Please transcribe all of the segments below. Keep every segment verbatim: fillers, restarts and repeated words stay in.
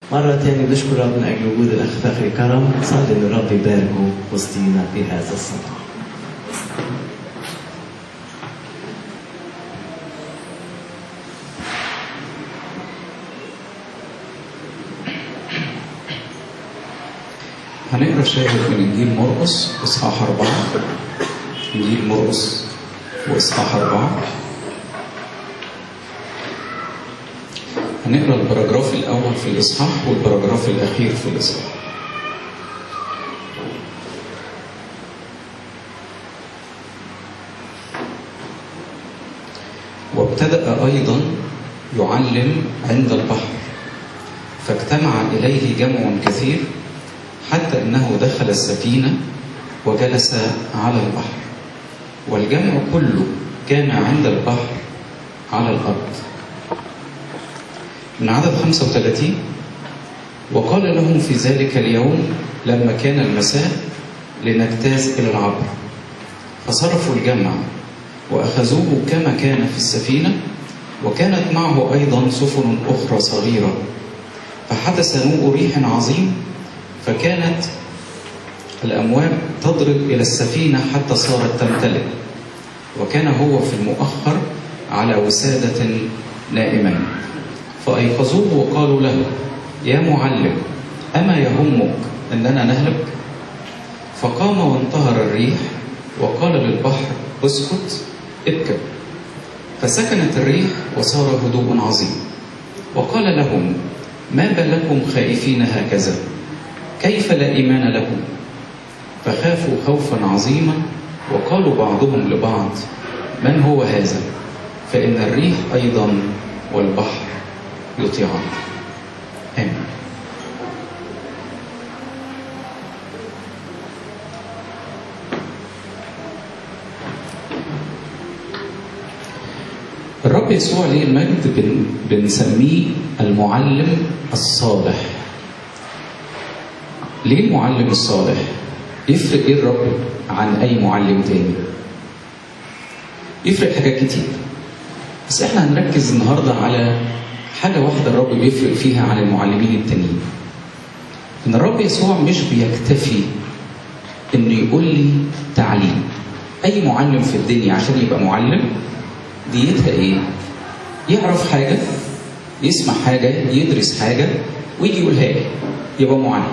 مرة تانية بنشكر رب من أجل وجود الأخ فخري كرم. صلي إن الرب يباركه وسطينا بهذا الصلاة. هنقرا شاهد من انجيل مرقس اصحاح اربعه. انجيل مرقس واصحاح اربعه. هنقرا البراجراف الاول في الاصحاح والبراجراف الاخير في الاصحاح. وابتدأ ايضا يعلم عند البحر، فاجتمع اليه جمع كثير حتى انه دخل السفينه وجلس على البحر، والجمع كله كان عند البحر على الارض. من عدد خمسة وثلاثين: وقال لهم في ذلك اليوم لما كان المساء لنجتاز إلى العبر، فصرفوا الجمع وأخذوه كما كان في السفينة، وكانت معه أيضا سفن أخرى صغيرة، فحدث نوء ريح عظيم، فكانت الأمواج تضرب إلى السفينة حتى صارت تمتلئ، وكان هو في المؤخر على وسادة نائما. فأيقظوه وقالوا له: يا معلم، أما يهمك أننا نهلك؟ فقام وانتهر الريح وقال للبحر: اسكت، ابكم. فسكنت الريح وصار هدوء عظيم. وقال لهم: ما بالكم خائفين هكذا؟ كيف لا إيمان لكم؟ فخافوا خوفا عظيما، وقالوا بعضهم لبعض: من هو هذا؟ فإن الريح أيضا والبحر يطيعان. آمين. الرب يسوع ليه المجد بن بنسميه المعلم الصالح. ليه المعلم الصالح؟ يفرق ايه الرب عن اي معلم تاني؟ يفرق حاجات كتير، بس احنا هنركز النهارده على حاجة واحدة الرب بيفرق فيها عن المعلمين التانيين. إن الرب يسوع مش بيكتفي إنه يقول لي تعليم. أي معلم في الدنيا عشان يبقى معلم ديتها إيه؟ يعرف حاجة، يسمع حاجة، يدرس حاجة، ويجي يقولها لي يبقى معلم.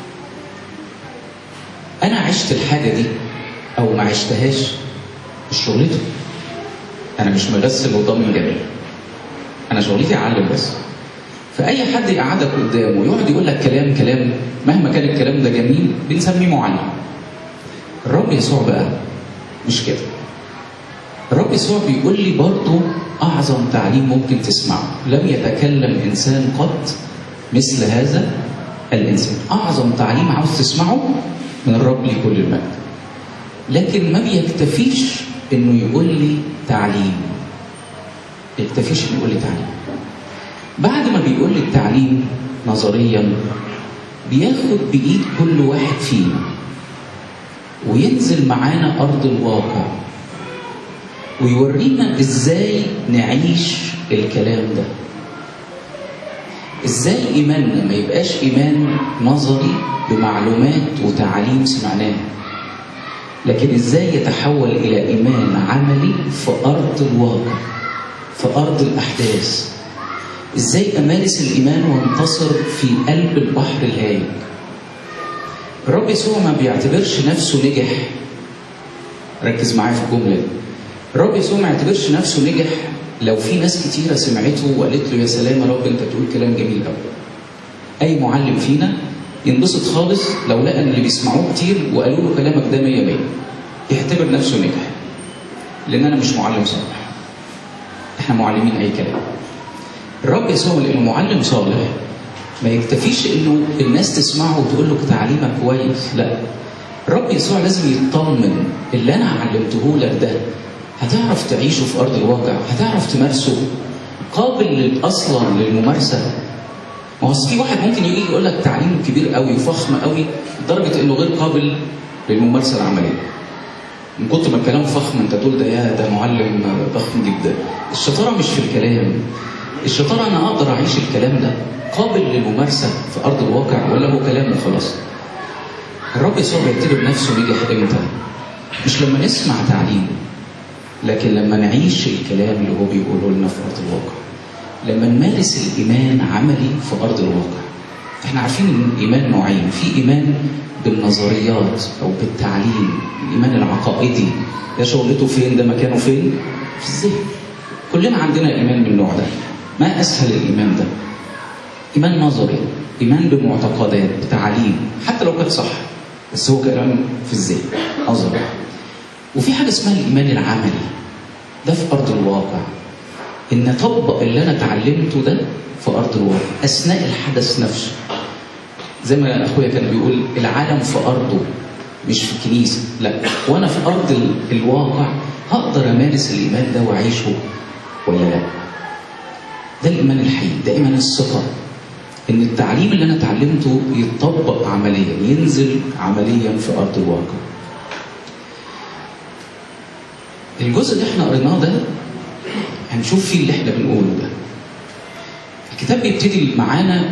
أنا عشت الحاجة دي أو ما عشتهاش مش شغلته. أنا مش مغسل وضامن جميل، أنا شغلتي أعلم بس. فأي حد يقعدك قدامه ويقعد يقول لك كلام كلام مهما كان الكلام ده جميل بنسميه معلم. الرب يسوع بقى مش كده. الرب يسوع بيقول لي برضه أعظم تعليم ممكن تسمعه. لم يتكلم إنسان قط مثل هذا الإنسان. أعظم تعليم عاوز تسمعه من الرب لكل المجد. لكن ما بيكتفيش إنه يقول لي تعليم. يكتفيش إنه يقول لي تعليم. بعد ما بيقول لي التعليم نظريا بياخد بإيد كل واحد فينا وينزل معانا أرض الواقع ويورينا إزاي نعيش الكلام ده. إزاي إيماننا ما يبقاش إيمان نظري بمعلومات وتعاليم سمعناها، لكن إزاي يتحول إلى إيمان عملي في أرض الواقع، في أرض الأحداث. إزاي أمارس الإيمان وانتصر في قلب البحر الهايج. الرب يسوع ما بيعتبرش نفسه نجح. ركز معايا في الجملة دي. الرب يسوع ما يعتبرش نفسه نجح لو في ناس كتيرة سمعته وقالت له: يا سلام يا رب أنت تقول كلام جميل قوي. أي معلم فينا ينبسط خالص لو لقى ان اللي بيسمعوه كتير وقالوا له كلامك ده مية مية، يعتبر نفسه نجح. لان انا مش معلم صالح. احنا معلمين اي كلام. الرب يسوع لانه معلم صالح ما يكتفيش انه الناس تسمعه وتقول له تعليمك كويس، لا. الرب يسوع لازم يطمن اللي انا علمته لك ده هتعرف تعيشه في ارض الواقع، هتعرف تمارسه، قابل اصلا للممارسه. ما هو في واحد ممكن يجي يقول لك تعليم كبير قوي وفخم قوي لدرجه انه غير قابل للممارسه العمليه. من كتر ما الكلام فخم انت تقول ده يا ده معلم ضخم جدا. الشطاره مش في الكلام، الشيطان انا اقدر اعيش الكلام ده قابل للممارسه في ارض الواقع ولا هو كلام وخلاص؟ الرب يسوع بيبتدي بنفسه نجح امتى؟ مش لما نسمع تعليم، لكن لما نعيش الكلام اللي هو بيقوله لنا في ارض الواقع. لما نمارس الايمان عملي في ارض الواقع. احنا عارفين ان الايمان نوعين، في ايمان بالنظريات او بالتعليم، الايمان العقائدي ده شغلته فين؟ ده مكانه فين؟ في الذهن. كلنا عندنا ايمان من النوع ده. ما اسهل الايمان ده؟ ايمان نظري، ايمان بمعتقدات، بتعاليم، حتى لو كانت صح بس هو كلام في الذهن نظري. وفي حاجه اسمها الايمان العملي، ده في ارض الواقع، ان اطبق اللي انا اتعلمته ده في ارض الواقع اثناء الحدث نفسه. زي ما اخويا كان بيقول العالم في ارضه مش في كنيسه، لا، وانا في ارض ال... الواقع هقدر امارس الايمان ده واعيشه ولا لا. ده الايمان الحقيقي، ده ايمان الثقه، ان التعليم اللي انا اتعلمته يتطبق عمليا، ينزل عمليا في ارض الواقع. الجزء اللي احنا قريناه ده هنشوف فيه اللي احنا بنقوله ده. الكتاب بيبتدي معانا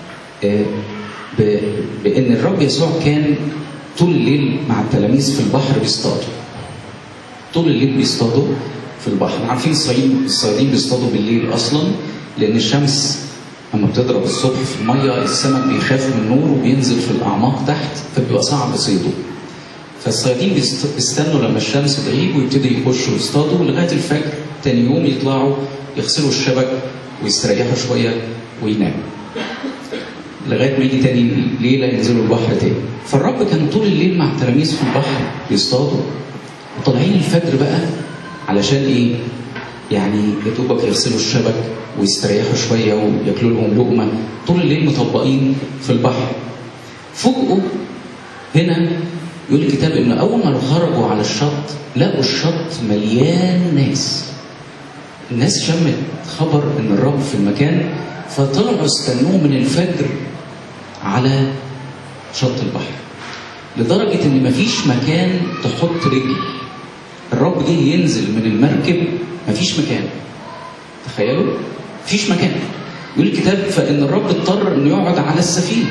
بان الرب يسوع كان طول الليل مع التلاميذ في البحر بيصطادوا. طول الليل بيصطادوا في البحر. عارفين الصيادين الصيادين بيصطادوا بالليل اصلا، لان الشمس لما بتضرب الصبح في الميه السمك بيخاف من النور وبينزل في الاعماق تحت، فبيبقى صعب صيده. فالصيادين بيستنوا لما الشمس تغيب ويبتدوا يخشوا يصطادوا لغايه الفجر. تاني يوم يطلعوا يغسلوا الشبك ويستريحوا شويه ويناموا لغايه ما يجي تاني ليله ينزلوا البحر تاني. فالرب كان طول الليل مع التلاميذ في البحر بيصطادوا، وطالعين الفجر بقى علشان ايه؟ يعني يا دوبك يغسلوا الشبك ويستريحوا شويه وياكلوا لهم لقمه. طول الليل مطبقين في البحر. فوجئوا هنا يقول الكتاب ان اول ما خرجوا على الشط لقوا الشط مليان ناس. الناس شمت خبر ان الرب في المكان، فطلعوا استنوه من الفجر على شط البحر، لدرجه ان مفيش مكان تحط رجل. الرب جه ينزل من المركب مفيش مكان. تخيلوا؟ مفيش مكان. يقول الكتاب فان الرب اضطر انه يقعد على السفينه.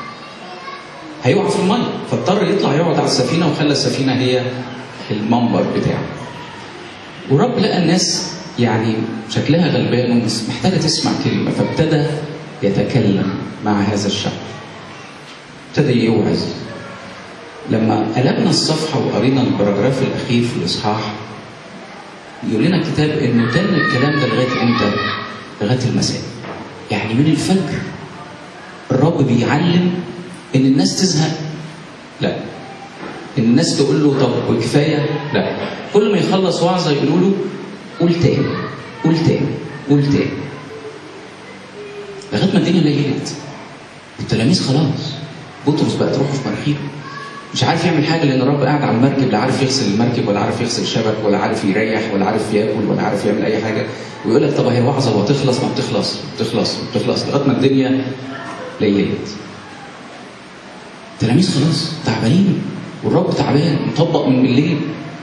هيقع في الميه، فاضطر يطلع يقعد على السفينه، وخلى السفينه هي المنبر بتاعه. والرب لقى الناس يعني شكلها غلبان ومحتاجه تسمع كلمه، فابتدى يتكلم مع هذا الشعب. ابتدى يوعظ. لما قلبنا الصفحه وقرينا البراجراف الاخير في الاصحاح يقول لنا الكتاب انه تم الكلام ده لغايه امتى؟ لغايه المساء. يعني من الفجر الرب بيعلم ان الناس تزهق؟ لا. ان الناس تقول له طب كفايه؟ لا. كل ما يخلص وعظه يقولوا له قول تاني قول تاني قول تاني لغايه ما الدنيا ليلت. التلاميذ خلاص، بطرس بقى تروح في مرحيله مش عارف يعمل حاجه، لان الرب قاعد على المركب، لا عارف يغسل المركب ولا عارف يغسل شبك ولا عارف يريح ولا عارف ياكل ولا عارف يعمل اي حاجه. ويقول لك طب هي وعظه وهتخلص؟ ما بتخلص بتخلص بتخلص لغايه ما الدنيا ليلت. التلاميذ خلاص تعبانين والرب تعبان مطبق من بالليل.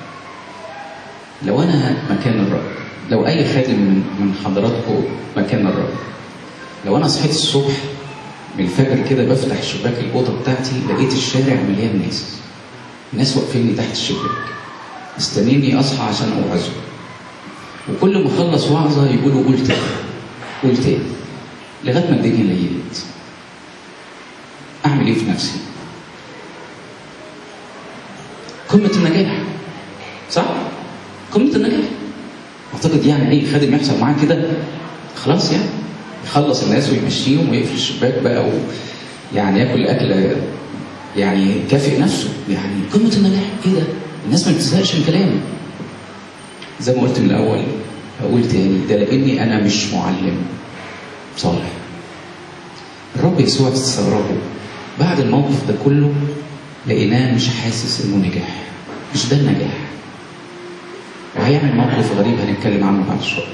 لو انا مكان الرب، لو اي خادم من من حضراتكم مكان الرب، لو انا صحيت الصبح من الفجر كده بفتح شباك الاوضه بتاعتي لقيت الشارع مليان ناس، الناس واقفين لي تحت الشباك مستنيني اصحى عشان اوعظهم، وكل ما اخلص وعظه يقولوا قول تاني قول تاني لغايه ما الدنيا ليلت. اعمل ايه في نفسي؟ قمه النجاح، صح؟ قمه النجاح. اعتقد يعني اي خادم يحصل معاه كده خلاص، يعني يخلص الناس ويمشيهم ويقفل الشباك بقى ويعني ياكل اكله يعني يكافئ نفسه. يعني قمه النجاح. ايه ده؟ الناس ما بتزهقش من كلامي. زي ما قلت من الاول اقول تاني، ده لاني انا مش معلم صالح. الرب يسوع تستغربوا بعد الموقف ده كله لقيناه مش حاسس انه نجح. مش ده النجاح. وهيعمل موقف غريب هنتكلم عنه بعد شويه.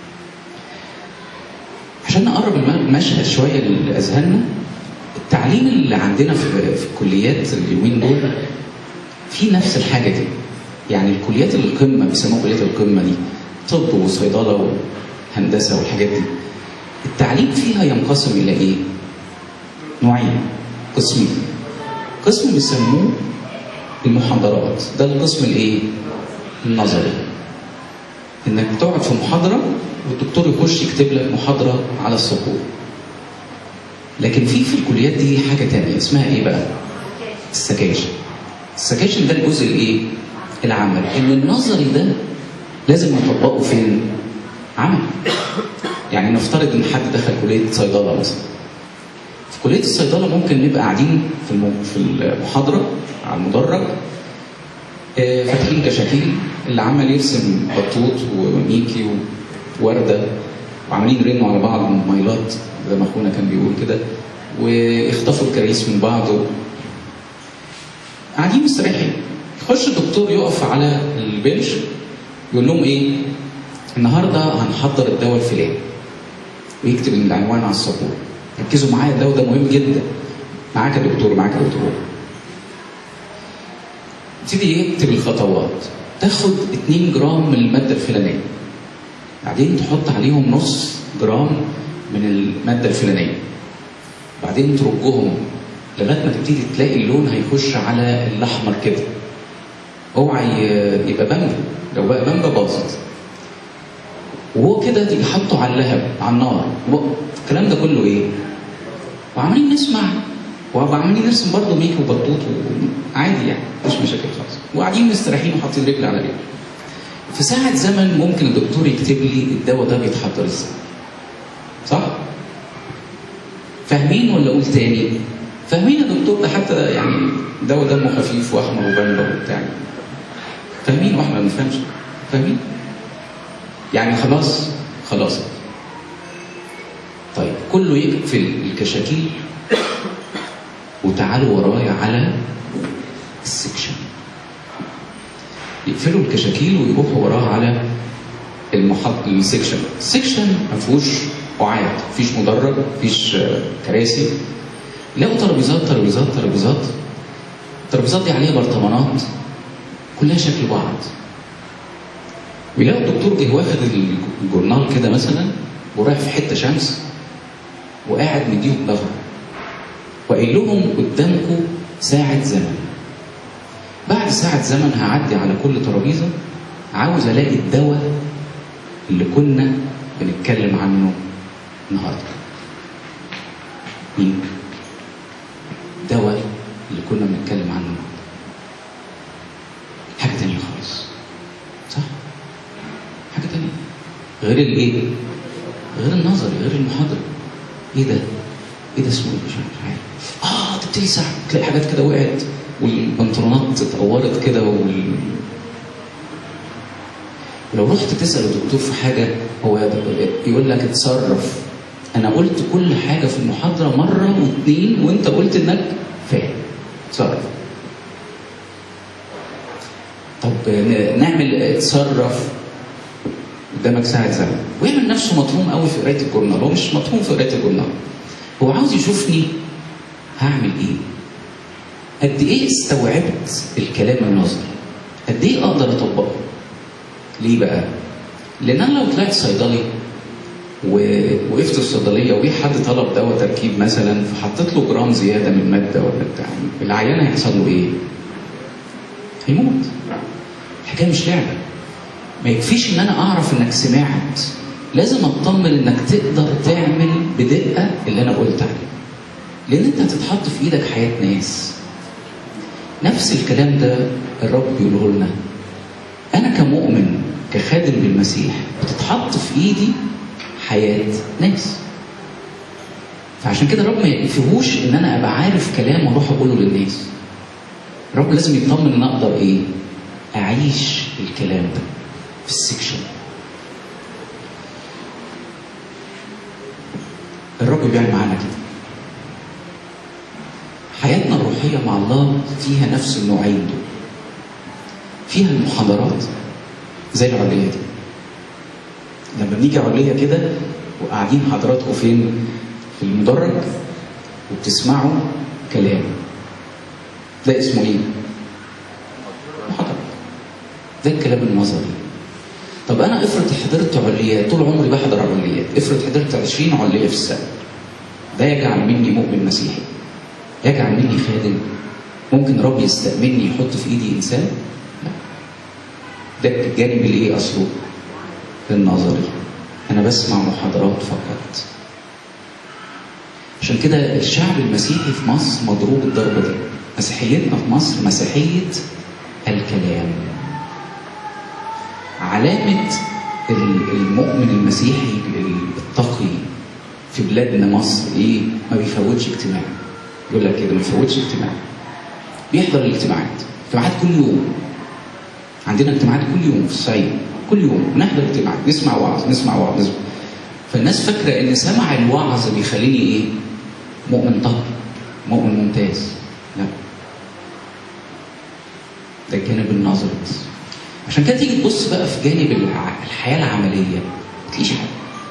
عشان نقرب المشهد شويه لاذهاننا، التعليم اللي عندنا في, في الكليات اليومين دول في نفس الحاجه دي. يعني الكليات القمه بيسموها كليات القمه دي، طب وصيدله وهندسه والحاجات دي، التعليم فيها ينقسم الى ايه؟ نوعين، قسمين. قسم بيسموه المحاضرات، ده القسم الايه؟ النظري. انك تقعد في محاضره والدكتور يخش يكتب لك محاضره على السبوره. لكن في في الكليات دي حاجه تانية اسمها ايه بقى؟ السكاشن. السكاشن ده الجزء الايه؟ العمل. ان النظري ده لازم نطبقه فين؟ عمل. يعني نفترض ان حد دخل كليه صيدله مثلا. في كليه الصيدله ممكن نبقى قاعدين في في المحاضره على المدرج آه فاتحين كشاكيل، اللي عمال يرسم بطوط وميكي وورده وعاملين يرنوا على بعض موبايلات زي ما اخونا كان بيقول كده، ويخطفوا الكراسي من بعض و... قاعدين مستريحين. يخش الدكتور يقف على البنش يقول لهم ايه؟ النهارده هنحضر الدواء الفلاني، ويكتب العنوان على السبوره. ركزوا معايا، الدواء ده مهم جدا. معاك يا دكتور، معاك يا دكتور. تبتدي يكتب الخطوات. تاخد اتنين جرام من الماده الفلانيه، بعدين تحط عليهم نص جرام من الماده الفلانيه، بعدين ترجهم لغايه ما تبتدي تلاقي اللون هيخش على الاحمر كده. اوعى يبقى بامبا، لو بقى بامبا باظت. وهو كده تيجي حاطه على اللهب على النار. الكلام ده كله ايه؟ وعمالين نسمع وعمالين نرسم برضه ميكي وبطوط عادي يعني، مش مشاكل خالص، وقاعدين مستريحين وحاطين رجل على رجل. في ساعة زمن ممكن الدكتور يكتب لي الدواء ده بيتحضر ازاي. صح؟ فاهمين ولا اقول تاني؟ فاهمين يا دكتور؟ ده حتى يعني دواء دمه خفيف واحمر وبامبا وبتاع. فاهمين واحنا ما بنفهمش؟ فاهمين؟ يعني خلاص خلاص. طيب كله يقفل الكشاكيل وتعالوا ورايا على السكشن. يقفلوا الكشاكيل ويروحوا وراها على المحط السكشن. السكشن ما فيهوش قعاد، مفيش مدرج، مفيش كراسي. لقوا ترابيزات ترابيزات ترابيزات. الترابيزات دي عليها برطمانات كلها شكل بعض. ويلاقوا الدكتور جه واخد الجورنال كده مثلا ورايح في حته شمس وقاعد مديهم ظهره وقايل لهم قدامكم ساعه زمن. بعد ساعه زمن هعدي على كل ترابيزه، عاوز الاقي الدواء اللي كنا بنتكلم عنه النهارده. مين؟ الدواء اللي كنا بنتكلم عنه النهارده. حاجه تانيه خالص. صح؟ حاجه تانيه غير الايه؟ غير النظري، غير المحاضره. ايه ده؟ ايه ده اسمه ايه؟ مش عارف. اه تبتدي ساعه تلاقي حاجات كده وقعت والبنطلونات اتقورت كده وال... ولو رحت تسال الدكتور في حاجه هو يقول لك اتصرف. انا قلت كل حاجه في المحاضره مره واثنين وانت قلت انك فاهم. اتصرف. طب نعمل اتصرف قدامك ساعه زمن، ويعمل نفسه مطموم قوي في قرايه الجورنال. هو مش مطموم في قرايه الجورنال، هو عاوز يشوفني هعمل ايه، قد ايه استوعبت الكلام النظري، قد ايه اقدر اطبقه. ليه بقى؟ لان انا لو طلعت صيدلي ووقفت في الصيدليه وجه حد طلب دواء تركيب مثلا فحطيت له جرام زياده من ماده ولا بتاع، العيان هيحصل له ايه؟ هيموت. الحكايه مش لعبه. ما يكفيش ان انا اعرف انك سمعت، لازم اطمن انك تقدر تعمل بدقه اللي انا قلت عليه. لان انت هتتحط في ايدك حياه ناس. نفس الكلام ده الرب بيقوله لنا. انا كمؤمن كخادم بالمسيح بتتحط في ايدي حياه ناس. فعشان كده الرب ما يكفيهوش ان انا ابقى عارف كلام واروح اقوله للناس. الرب لازم يطمن ان اقدر ايه؟ اعيش الكلام ده في السكشن. الرب بيعمل معانا كده. حياتنا الروحيه مع الله فيها نفس النوعين دول. فيها المحاضرات زي العليه دي. لما بنيجي عليه كده وقاعدين حضراتكم فين؟ في المدرج وبتسمعوا كلام. ده اسمه ايه؟ محاضرة. ده الكلام النظري. طب انا افرض حضرت عليات، طول عمري بحضر عليات، افرض حضرت عشرين علية في السنه، ده يجعل مني مؤمن مسيحي؟ يجعل مني خادم؟ ممكن رب يستأمني يحط في ايدي انسان؟ لا. ده الجانب اللي ايه اصله؟ النظري. انا بسمع محاضرات فقط. عشان كده الشعب المسيحي في مصر مضروب الضربه دي. مسيحيتنا في مصر مسيحيه الكلام. علامه المؤمن المسيحي التقي في بلادنا مصر ايه؟ ما بيفوتش اجتماع. يقول لك كده ما بيفوتش اجتماع. بيحضر الاجتماعات، اجتماعات كل يوم. عندنا اجتماعات كل يوم في الصعيد، كل يوم بنحضر اجتماعات، نسمع وعظ نسمع وعظ نسمع. فالناس فاكره ان سمع الوعظ بيخليني ايه؟ مؤمن طاهر، مؤمن ممتاز. لا، ده الجانب النظري بس. عشان كده تيجي تبص بقى في جانب الحياه العمليه ما تلاقيش حاجه.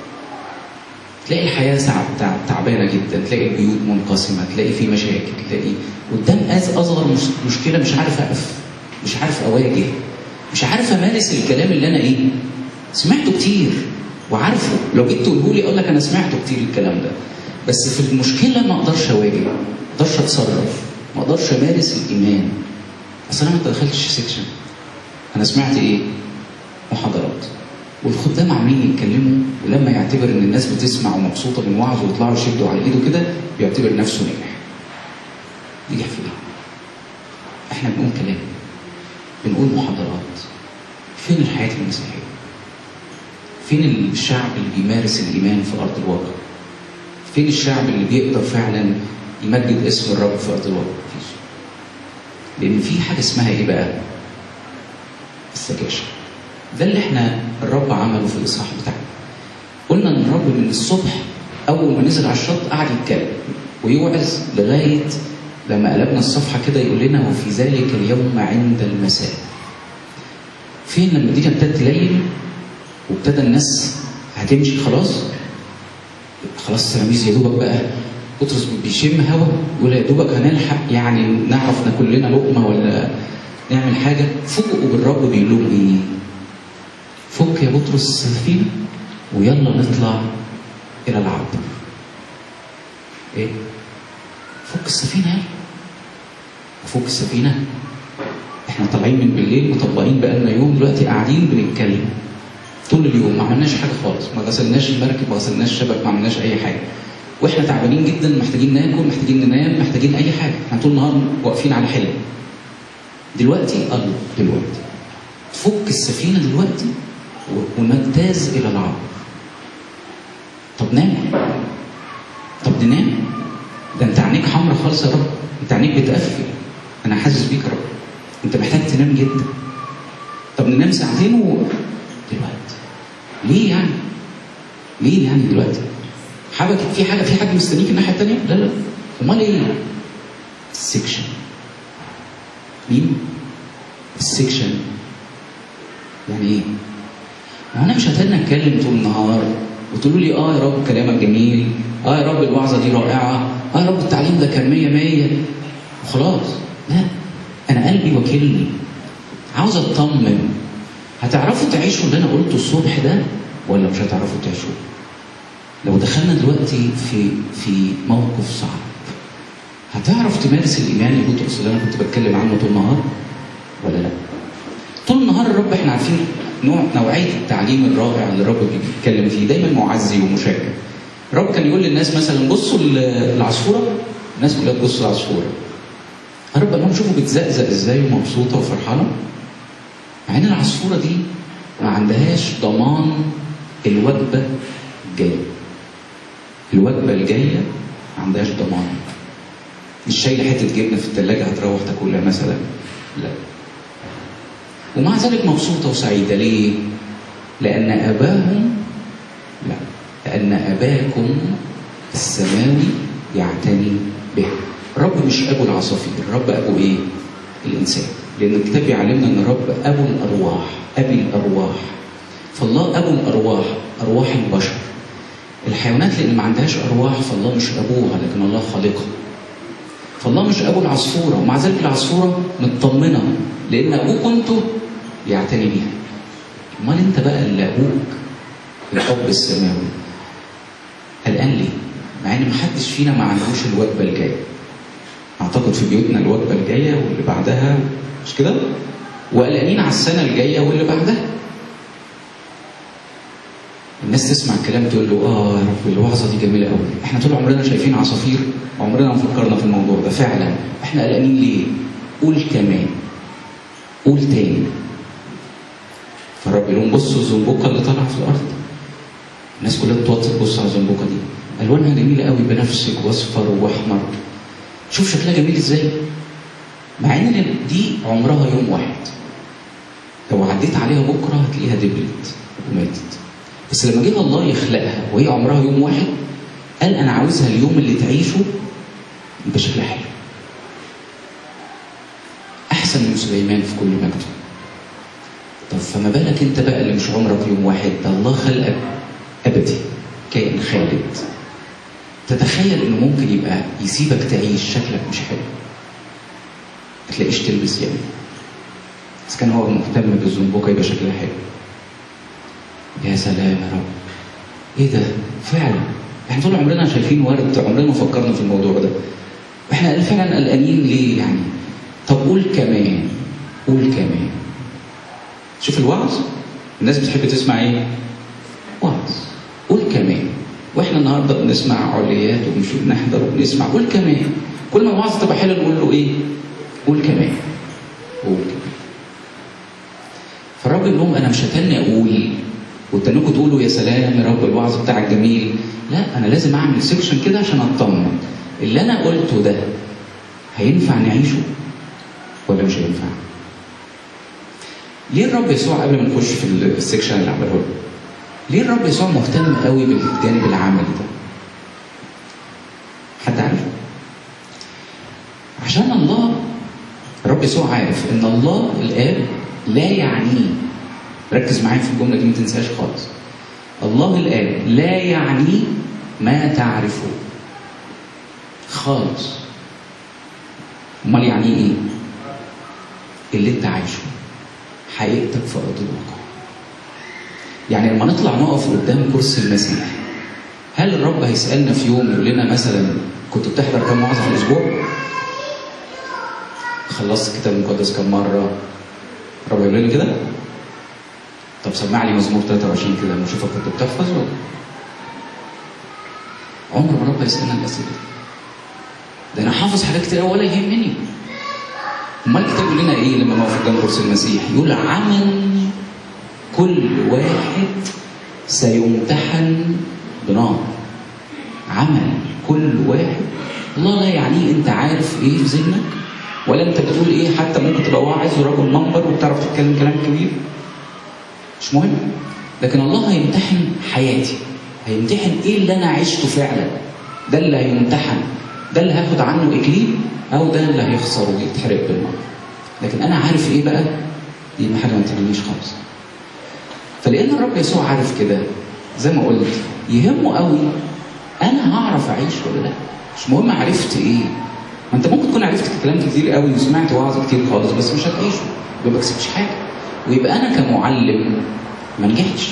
تلاقي الحياه تعبانه جدا، تلاقي البيوت منقسمه، تلاقي في مشاكل، تلاقي قدام اصغر مشكله مش عارف اقف، مش عارف اواجه، مش عارف امارس الكلام اللي انا ايه؟ سمعته كتير وعارفه. لو جيت تقوله لي اقول لك انا سمعته كتير الكلام ده، بس في المشكله ما اقدرش اواجه، ما اقدرش اتصرف، ما اقدرش امارس الايمان. اصل انا ما دخلتش سيكشن. انا سمعت ايه؟ محاضرات، والخدام عاملين يتكلموا، ولما يعتبر ان الناس بتسمع ومبسوطه من وعظه ويطلعوا يشدوا على ايده كده بيعتبر نفسه نجح. نجح في ايه؟ احنا بنقول كلام، بنقول محاضرات. فين الحياه المسيحيه؟ فين الشعب اللي بيمارس الايمان في ارض الواقع؟ فين الشعب اللي بيقدر فعلا يمجد اسم الرب في ارض الواقع؟ مفيش. لان في حاجه اسمها ايه بقى؟ السكاشن. ده اللي احنا الرب عمله في الاصحاح بتاعنا. قلنا ان الرب من الصبح اول ما نزل على الشط قعد يتكلم ويوعظ لغايه لما قلبنا الصفحه كده يقول لنا وفي ذلك اليوم عند المساء. فين لما الدنيا ابتدت تليل وابتدى الناس هتمشي خلاص؟ خلاص التلاميذ يا دوبك بقى بطرس بيشم هوا يقول يا دوبك هنلحق يعني نعرف ناكل لنا لقمه ولا نعمل حاجه. فوقوا بالرب بيقول لهم ايه؟ فك يا بطرس السفينه ويلا نطلع الى العبر. ايه؟ فك السفينه يلا. فك السفينه؟ احنا طالعين من بالليل مطبقين بقالنا يوم، دلوقتي قاعدين بنتكلم طول اليوم، ما عملناش حاجه خالص، ما غسلناش المركب، ما غسلناش الشبك، ما عملناش اي حاجه، واحنا تعبانين جدا، محتاجين ناكل، محتاجين ننام، محتاجين اي حاجه، احنا طول النهار واقفين على حلم. دلوقتي الله دلوقتي فك السفينه دلوقتي ونجتاز الى العبر. طب نام، طب ننام، ده انت عينيك حمرا خالص يا رب، انت عينيك بتقفل، انا حاسس بيك يا رب، انت محتاج تنام جدا. طب ننام ساعتين و دلوقتي ليه يعني؟ ليه يعني دلوقتي؟ حابك في حاجه، في حد مستنيك الناحيه الثانيه؟ لا لا، امال ايه؟ السكشن. مين؟ السكشن. يعني ايه؟ ما انا مش هتقدر اتكلم طول النهار وتقولوا لي اه يا رب كلامك جميل، اه يا رب الوعظه دي رائعه، اه يا رب التعليم ده كان مية مية وخلاص. لا، انا قلبي وكلني، عاوز اطمن. هتعرفوا تعيشوا اللي انا قلته الصبح ده ولا مش هتعرفوا تعيشوا؟ لو دخلنا دلوقتي في في موقف صعب، هتعرف تمارس الايمان يا بطرس اللي انا كنت بتكلم عنه طول النهار ولا لا؟ طول النهار الرب احنا عارفين نوع نوعيه التعليم الرائع اللي الرب بيتكلم فيه، دايما معزي ومشجع. الرب كان يقول للناس مثلا بصوا العصفوره، الناس كلها تبص العصفوره. الرب قال لهم شوفوا بتزقزق ازاي ومبسوطه وفرحانه. مع ان العصفوره دي ما عندهاش ضمان الوجبه الجايه. الوجبه الجايه ما عندهاش ضمان. مش شايله حته جبنه في الثلاجه هتروح تاكلها مثلا، لا. ومع ذلك مبسوطه وسعيده. ليه؟ لان اباهم لا لان اباكم السماوي يعتني به. الرب مش ابو العصافير، الرب ابو ايه؟ الانسان. لان الكتاب يعلمنا ان الرب ابو الارواح، ابي الارواح. فالله ابو الارواح، ارواح البشر. الحيوانات لان ما عندهاش ارواح فالله مش ابوها، لكن الله خالقها. فالله مش ابو العصفوره، ومع ذلك العصفوره مطمنه لان ابوكم انتوا يعتني بيها. امال انت بقى اللي ابوك الاب السماوي قلقان ليه؟ مع ان محدش فينا ما عندوش الوجبه الجايه. اعتقد في بيوتنا الوجبه الجايه واللي بعدها، مش كده؟ وقلقانين على السنه الجايه واللي بعدها. الناس تسمع الكلام تقول له اه يا رب الوعظه دي جميله قوي، احنا طول عمرنا شايفين عصافير وعمرنا ما فكرنا في الموضوع ده، فعلا احنا قلقانين ليه؟ قول كمان، قول تاني. فالرب يقول لهم بصوا الزنبوقه اللي طالعه في الارض. الناس كلها بتوطي تبص على الزنبوقه دي، الوانها جميله قوي، بنفسج واصفر واحمر، شوف شكلها جميل ازاي. مع ان دي عمرها يوم واحد، لو عديت عليها بكره هتلاقيها دبلت وماتت. بس لما جه الله يخلقها وهي عمرها يوم واحد، قال انا عاوزها اليوم اللي تعيشه يبقى شكلها حلو، احسن من سليمان في كل مجده. طب فما بالك انت بقى اللي مش عمرك يوم واحد، ده الله خلقك ابدي، كائن خالد. تتخيل انه ممكن يبقى يسيبك تعيش شكلك مش حلو، ما تلاقيش تلبس يعني، بس كان هو مهتم بالزنبوقه يبقى شكلها حلو. يا سلام يا رب، ايه ده؟ فعلا احنا طول عمرنا شايفين ورد، عمرنا ما فكرنا في الموضوع ده. واحنا فعلا قلقانين ليه يعني؟ طب قول كمان، قول كمان. شوف الوعظ، الناس بتحب تسمع ايه؟ وعظ. قول كمان. واحنا النهارده بنسمع عليات وبنشوف نحضر وبنسمع، قول كمان. كل ما الوعظ تبقى حلوه نقول له ايه؟ قول كمان، قول كمان. فالرب يقول لهم انا مش هتني اقول وتنكوا تقولوا يا سلام يا رب الوعظ بتاعك جميل، لا انا لازم اعمل سيكشن كده عشان اطمن اللي انا قلته ده هينفع نعيشه ولا مش هينفع. ليه الرب يسوع قبل ما نخش في السيكشن اللي عمله له، ليه الرب يسوع مهتم قوي بالجانب العملي ده؟ حد عارف؟ عشان الله الرب يسوع عارف ان الله الاب لا يعنيه، ركز معايا في الجمله دي ما تنساهاش خالص. الله الاب لا يعني ما تعرفه خالص. امال يعني ايه؟ اللي انت عايشه، حقيقتك في ارض الواقع. يعني لما نطلع نقف قدام كرسي المسيح، هل الرب هيسالنا في يوم يقول لنا مثلا كنت بتحضر كم وعظه في الاسبوع؟ خلصت الكتاب المقدس كم مره؟ الرب يقول لنا كده؟ طب سمع لي مزمور ثلاثة وعشرين كده نشوفك كنت بتحفظ ولا؟ عمر ما الرب هيسالنا الاسئله دي. ده انا حافظ حاجات كتير ولا يهمني. امال الكتاب يقول لنا ايه لما نقف قدام كرسي المسيح؟ يقول عمل كل واحد سيمتحن بنار. عمل كل واحد. الله لا يعنيه انت عارف ايه في ذهنك، ولا انت بتقول ايه، حتى ممكن تبقى واعظ ورجل منبر وبتعرف تتكلم كلام كبير، مش مهم. لكن الله هيمتحن حياتي، هيمتحن ايه اللي انا عشته فعلا. ده اللي هيمتحن، ده اللي هاخد عنه اكليل او ده اللي هيخسر ويتحرق بالنار. لكن انا عارف ايه بقى، دي حاجه ما تهمنيش خالص. فلان الرب يسوع عارف كده، زي ما قلت يهمه قوي انا هعرف اعيش ولا لا. مش مهم عرفت ايه، ما انت ممكن تكون عرفت كلام كتير قوي وسمعت وعظ كتير خالص بس مش هتعيشه، يبقى ما كسبتش حاجه، ويبقى انا كمعلم ما نجحتش.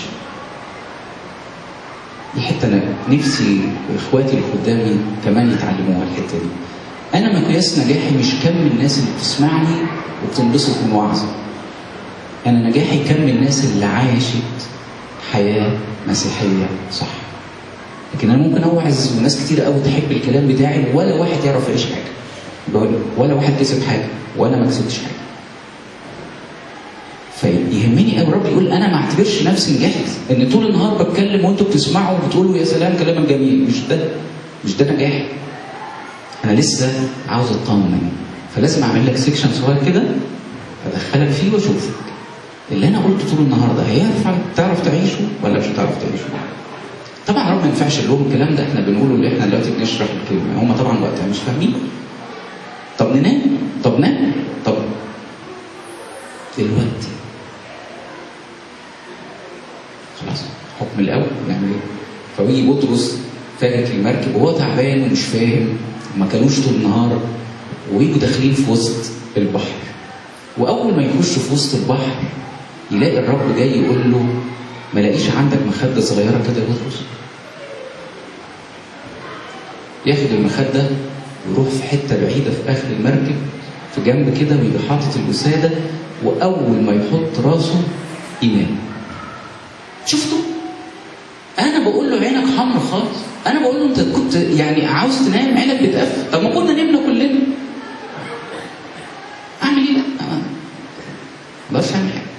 دي حته انا نفسي واخواتي اللي قدامي كمان يتعلموها الحته دي. انا مقياس نجاحي مش كم الناس اللي بتسمعني وبتنبسط من وعظي، انا نجاحي كم الناس اللي عاشت حياه مسيحيه صح. لكن انا ممكن اوعظ وناس كتير قوي تحب الكلام بتاعي ولا واحد يعرف يعيش حاجه، ولا واحد كسب حاجه وانا ما كسبتش حاجه. فيهمني قوي الرب يقول انا ما اعتبرش نفسي نجحت ان طول النهار بتكلم وانتوا بتسمعوا وبتقولوا يا سلام كلامك جميل. مش ده مش ده نجاح. انا لسه عاوز اطمن، فلازم اعمل لك سيكشن صغير كده ادخلك فيه واشوفك اللي انا قلته طول النهار ده هينفع تعرف تعيشه ولا مش هتعرف تعيشه. طبعا الرب ما ينفعش نقول لهم الكلام ده، احنا بنقوله اللي احنا دلوقتي بنشرح الكلمه، هم طبعا وقتها مش فاهمين. طب ننام، طب نام، طب دلوقتي خلاص حكم الاول نعمل ايه؟ فويجي بطرس فاكك المركب وهو تعبان ومش فاهم وما كانوش طول النهار، ويجوا داخلين في وسط البحر، واول ما يخشوا في وسط البحر يلاقي الرب جاي يقول له ما لاقيش عندك مخده صغيره كده يا بطرس؟ ياخد المخده ويروح في حته بعيده في اخر المركب في جنب كده، ويبقى حاطط الوساده، واول ما يحط راسه ينام. شفتوا؟ انا بقول له عينك حمر خالص، انا بقول له انت كنت يعني عاوز تنام عينك بتقفل، طب ما كنا نمنا كلنا. اعمل ايه؟ لا ما اقدرش اعمل حاجه.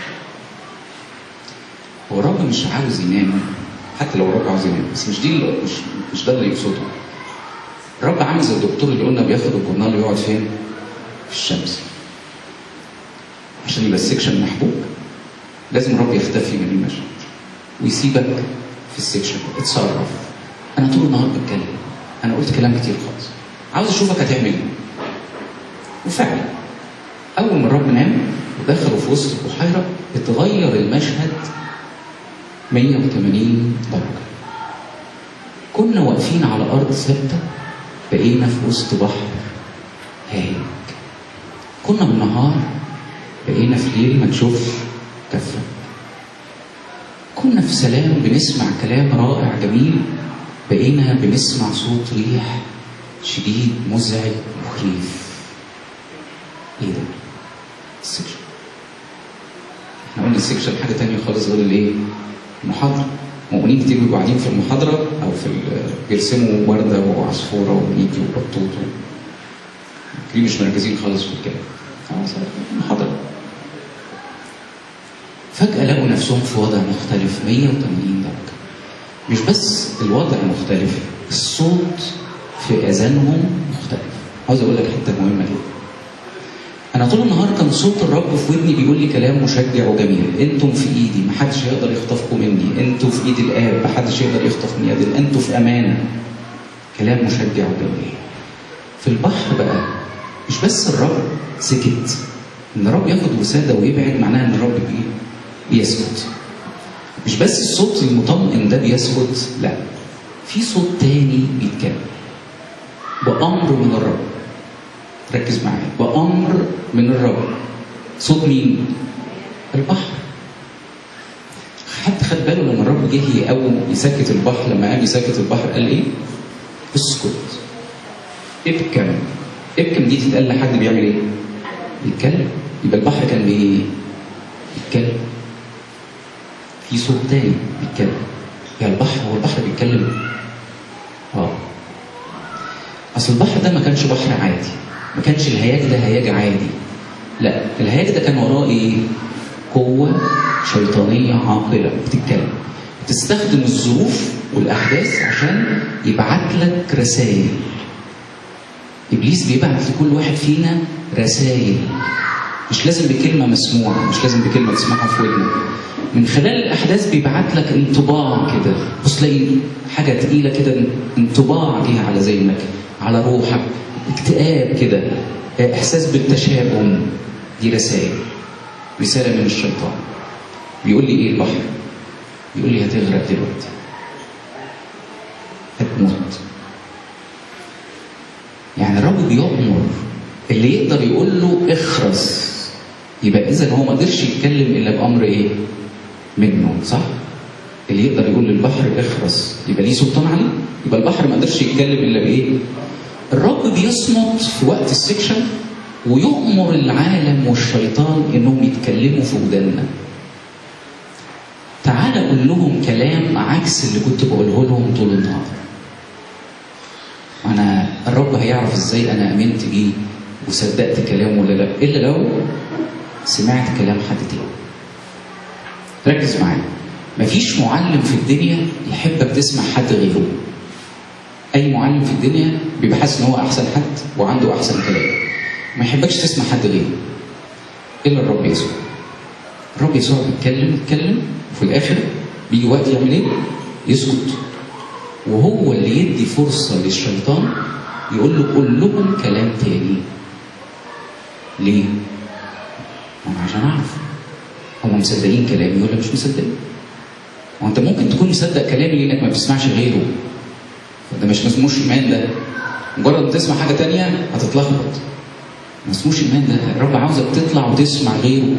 هو الرب مش عاوز ينام، حتى لو الرب عاوز ينام، بس مش دي مش مش ده اللي يقصده. الرب عامل زي الدكتور اللي قلنا بياخد الجورنال ويقعد فين؟ في الشمس. عشان يبقى السكشن محبوك لازم الرب يختفي من المشهد ويسيبك في السكشن اتصرف. انا طول النهار بتكلم، انا قلت كلام كتير خالص، عاوز اشوفك هتعمل ايه. وفعلا اول ما الرب نام ودخلوا في وسط البحيره اتغير المشهد مية وتمانين درجه. كنا واقفين على ارض ثابته بقينا في وسط بحر هايج. كنا بالنهار بقينا في ليل ما تشوفش كفك. كنا في سلام بنسمع كلام رائع جميل، بقينا بنسمع صوت ريح شديد مزعج مخيف. ايه ده؟ السكشن. احنا قلنا السكشن حاجه تانية خالص غير الايه؟ المحاضره. مؤمنين كتير بيبقوا قاعدين في المحاضره او في بيرسموا ورده وعصفوره ونيجي وبطوط، دي مش مركزين خالص في الكلام. خلاص المحاضره. فجأة لقوا نفسهم في وضع مختلف مية وتمانين درجة. مش بس الوضع مختلف، الصوت في أذانهم مختلف. عاوز أقول لك حتة مهمة جدا. أنا طول النهار كان صوت الرب في ودني بيقول لي كلام مشجع وجميل. أنتم في إيدي، محدش يقدر يخطفكم مني. أنتم في إيد الآب، محدش يقدر يخطف من يدي. أنتم في أمان. كلام مشجع وجميل. في البحر بقى مش بس الرب سكت. إن الرب ياخد وسادة ويبعد معناها إن الرب بإيه؟ بيسكت. مش بس الصوت المطمئن ده بيسكت، لا، في صوت تاني بيتكلم بأمر من الرب. ركز معايا، بأمر من الرب. صوت مين؟ البحر. حد خد باله لما الرب جه يقوم يسكت البحر، لما قام يسكت البحر قال ايه؟ اسكت، ابكم. ابكم دي تتقال لحد بيعمل ايه؟ بيتكلم. يبقى البحر كان بايه؟ بيتكلم. في صوت تاني بيتكلم. يا البحر، هو البحر بيتكلم؟ اه. اصل البحر ده ما كانش بحر عادي، ما كانش الهياج ده هياج عادي. لا، الهياج ده كان وراه ايه؟ قوة شيطانية عاقلة بتتكلم، بتستخدم الظروف والأحداث عشان يبعت لك رسائل. إبليس بيبعت لكل واحد فينا رسائل، مش لازم بكلمة مسموعة، مش لازم بكلمة تسمعها في ودنك. من خلال الأحداث بيبعت لك انطباع كده. بص تلاقي حاجة تقيلة كده، انطباع جه على ذهنك، على روحك، اكتئاب كده، إحساس بالتشاؤم. دي رسائل، رسالة من الشيطان. بيقول لي إيه البحر؟ بيقول لي هتغرق دلوقتي، هتموت. يعني الرب بيؤمر اللي يقدر يقول له اخرس. يبقى إذا هو ما قدرش يتكلم إلا بأمر إيه؟ منه، صح؟ اللي يقدر يقول للبحر اخرس يبقى ليه سلطان عليه. يبقى البحر ما قدرش يتكلم إلا بإيه؟ الرب بيصمت في وقت السكشن ويؤمر العالم والشيطان إنهم يتكلموا في وداننا. تعال أقول لهم كلام عكس اللي كنت بقوله لهم طول النهار. أنا الرب هيعرف إزاي أنا آمنت بيه وصدقت كلامه ولا لا، إلا لو سمعت كلام حد تاني. ركز معايا، مفيش معلم في الدنيا يحبك تسمع حد غيره. أي معلم في الدنيا بيبقى حاسس إن هو أحسن حد وعنده أحسن كلام، ما يحبكش تسمع حد غيره إلا الرب يسوع. الرب يسوع بيتكلم يتكلم وفي الآخر بيجي وقت يعمل إيه؟ يسكت. وهو اللي يدي فرصة للشيطان يقول له قول لهم كلام تاني. ليه؟ أنا عشان أعرف هم مصدقين كلامي ولا مش مصدقين. وأنت ممكن تكون مصدق كلامي لأنك ما بتسمعش غيره، ده مش مسموش إيمان. ده مجرد ما تسمع حاجة تانية هتتلخبط. ما اسموش إيمان. ده الرب عاوزك تطلع وتسمع غيره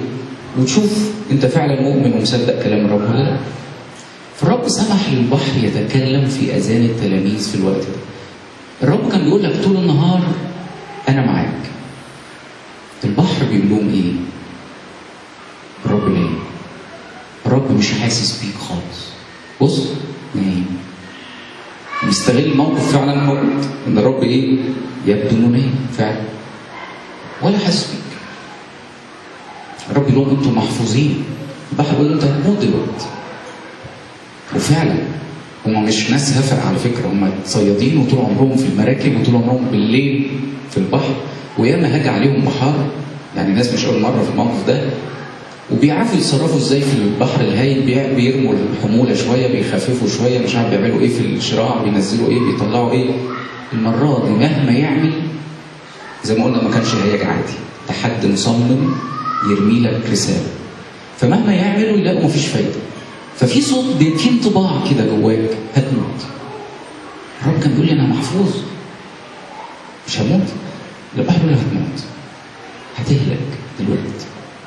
وتشوف انت فعلا مؤمن ومصدق كلام الرب ولا لا. فالرب سمح للبحر يتكلم في اذان التلاميذ في الوقت ده. الرب كان بيقول لك طول النهار انا معاك. البحر بيقول لهم ايه؟ الرب نايم. الرب مش حاسس بيك خالص. بص نايم. بيستغل الموقف فعلا موجود ان الرب ايه؟ يبدو انه نايم فعلا ولا حاسس بيك. الرب يقول لهم انتوا محفوظين. البحر بيقول انت هتموت دلوقتي. وفعلا هم مش ناس هفق على فكره، هم صيادين وطول عمرهم في المراكب وطول عمرهم بالليل في البحر، وياما هاج عليهم بحار، يعني ناس مش اول مره في الموقف ده، وبيعرفوا يتصرفوا ازاي في البحر الهايل. بيرموا الحموله شويه، بيخففوا شويه، مش عارف بيعملوا ايه في الشراع، بينزلوا ايه، بيطلعوا ايه. المره دي مهما يعمل زي ما قلنا ما كانش هياج عادي، ده حد مصمم يرمي لك رساله. فمهما يعملوا يلاقوا مفيش فايده. ففي صوت، في انطباع كده جواك هتموت. الرب كان بيقول لي انا محفوظ مش هموت. البحر بيقول لي هتموت، هتهلك دلوقتي.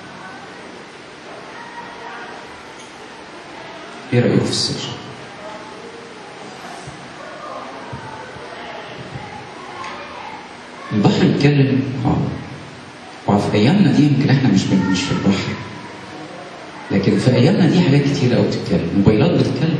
ايه رايكم في السر؟ البحر بيتكلم اه وفي ايامنا دي يمكن احنا مش مش في البحر، لكن في ايامنا دي حاجات كتيره قوي بتتكلم. موبايلات بتتكلم،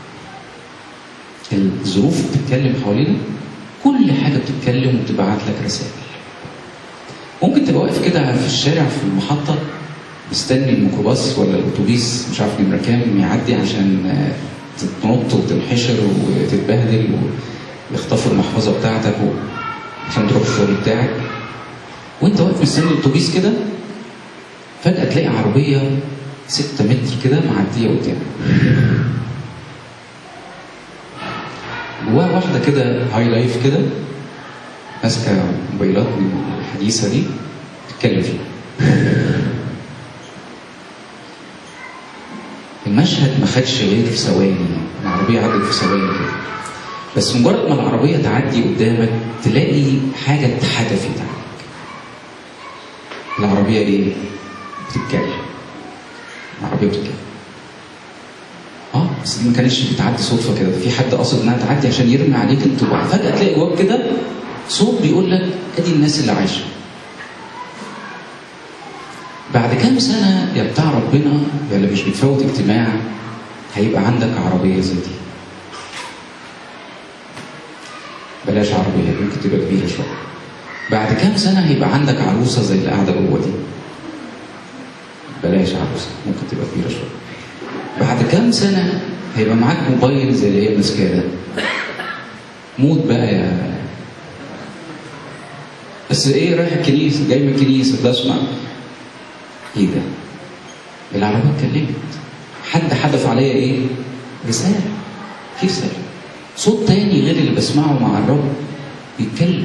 الظروف بتتكلم حوالينا، كل حاجه بتتكلم وبتبعت لك رسائل. ممكن تبقى واقف كده في الشارع في المحطه مستني الميكروباص ولا الاتوبيس مش عارف نمره كام يعدي عشان تنط وتنحشر وتتبهدل ويخطفوا المحفظه بتاعتك عشان تروح الشغل بتاعك، وانت واقف مستني الاتوبيس كده فجاه تلاقي عربيه ستة متر كده معديه قدامك، جواها واحده كده هاي لايف كده ماسكه موبايلات الحديثه دي تتكلم فيها. المشهد ما خدش غير في ثواني، العربيه عدت في ثواني كده، بس مجرد ما العربيه تعدي قدامك تلاقي حاجه اتحدفت عليك. العربيه ايه؟ بتتكلم. العربيه بتتكلم. اه بس دي ما كانتش بتعدي صدفه كده، ده في حد قاصد انها تعدي عشان يرمي عليك انطباع. فجاه تلاقي جواك كده صوت بيقول لك ادي الناس اللي عايشه. بعد كام سنه يا بتاع ربنا يا اللي مش بتفوت اجتماع هيبقى عندك عربيه زي دي. بلاش عربيه، ممكن تبقى كبيره شويه. بعد كام سنه هيبقى عندك عروسه زي اللي قاعده جوه دي. بلاش عروسه، ممكن تبقى كبيره شويه. بعد كام سنه هيبقى معاك موبايل زي اللي هي ماسكاه ده. موت بقى يا بس ايه، رايح الكنيسه، جاي من الكنيسه، بسمع ايه ده؟ العربيه اتكلمت، حد حدف عليا ايه؟ رساله. في رساله، صوت تاني غير اللي بسمعه مع الرب بيتكلم.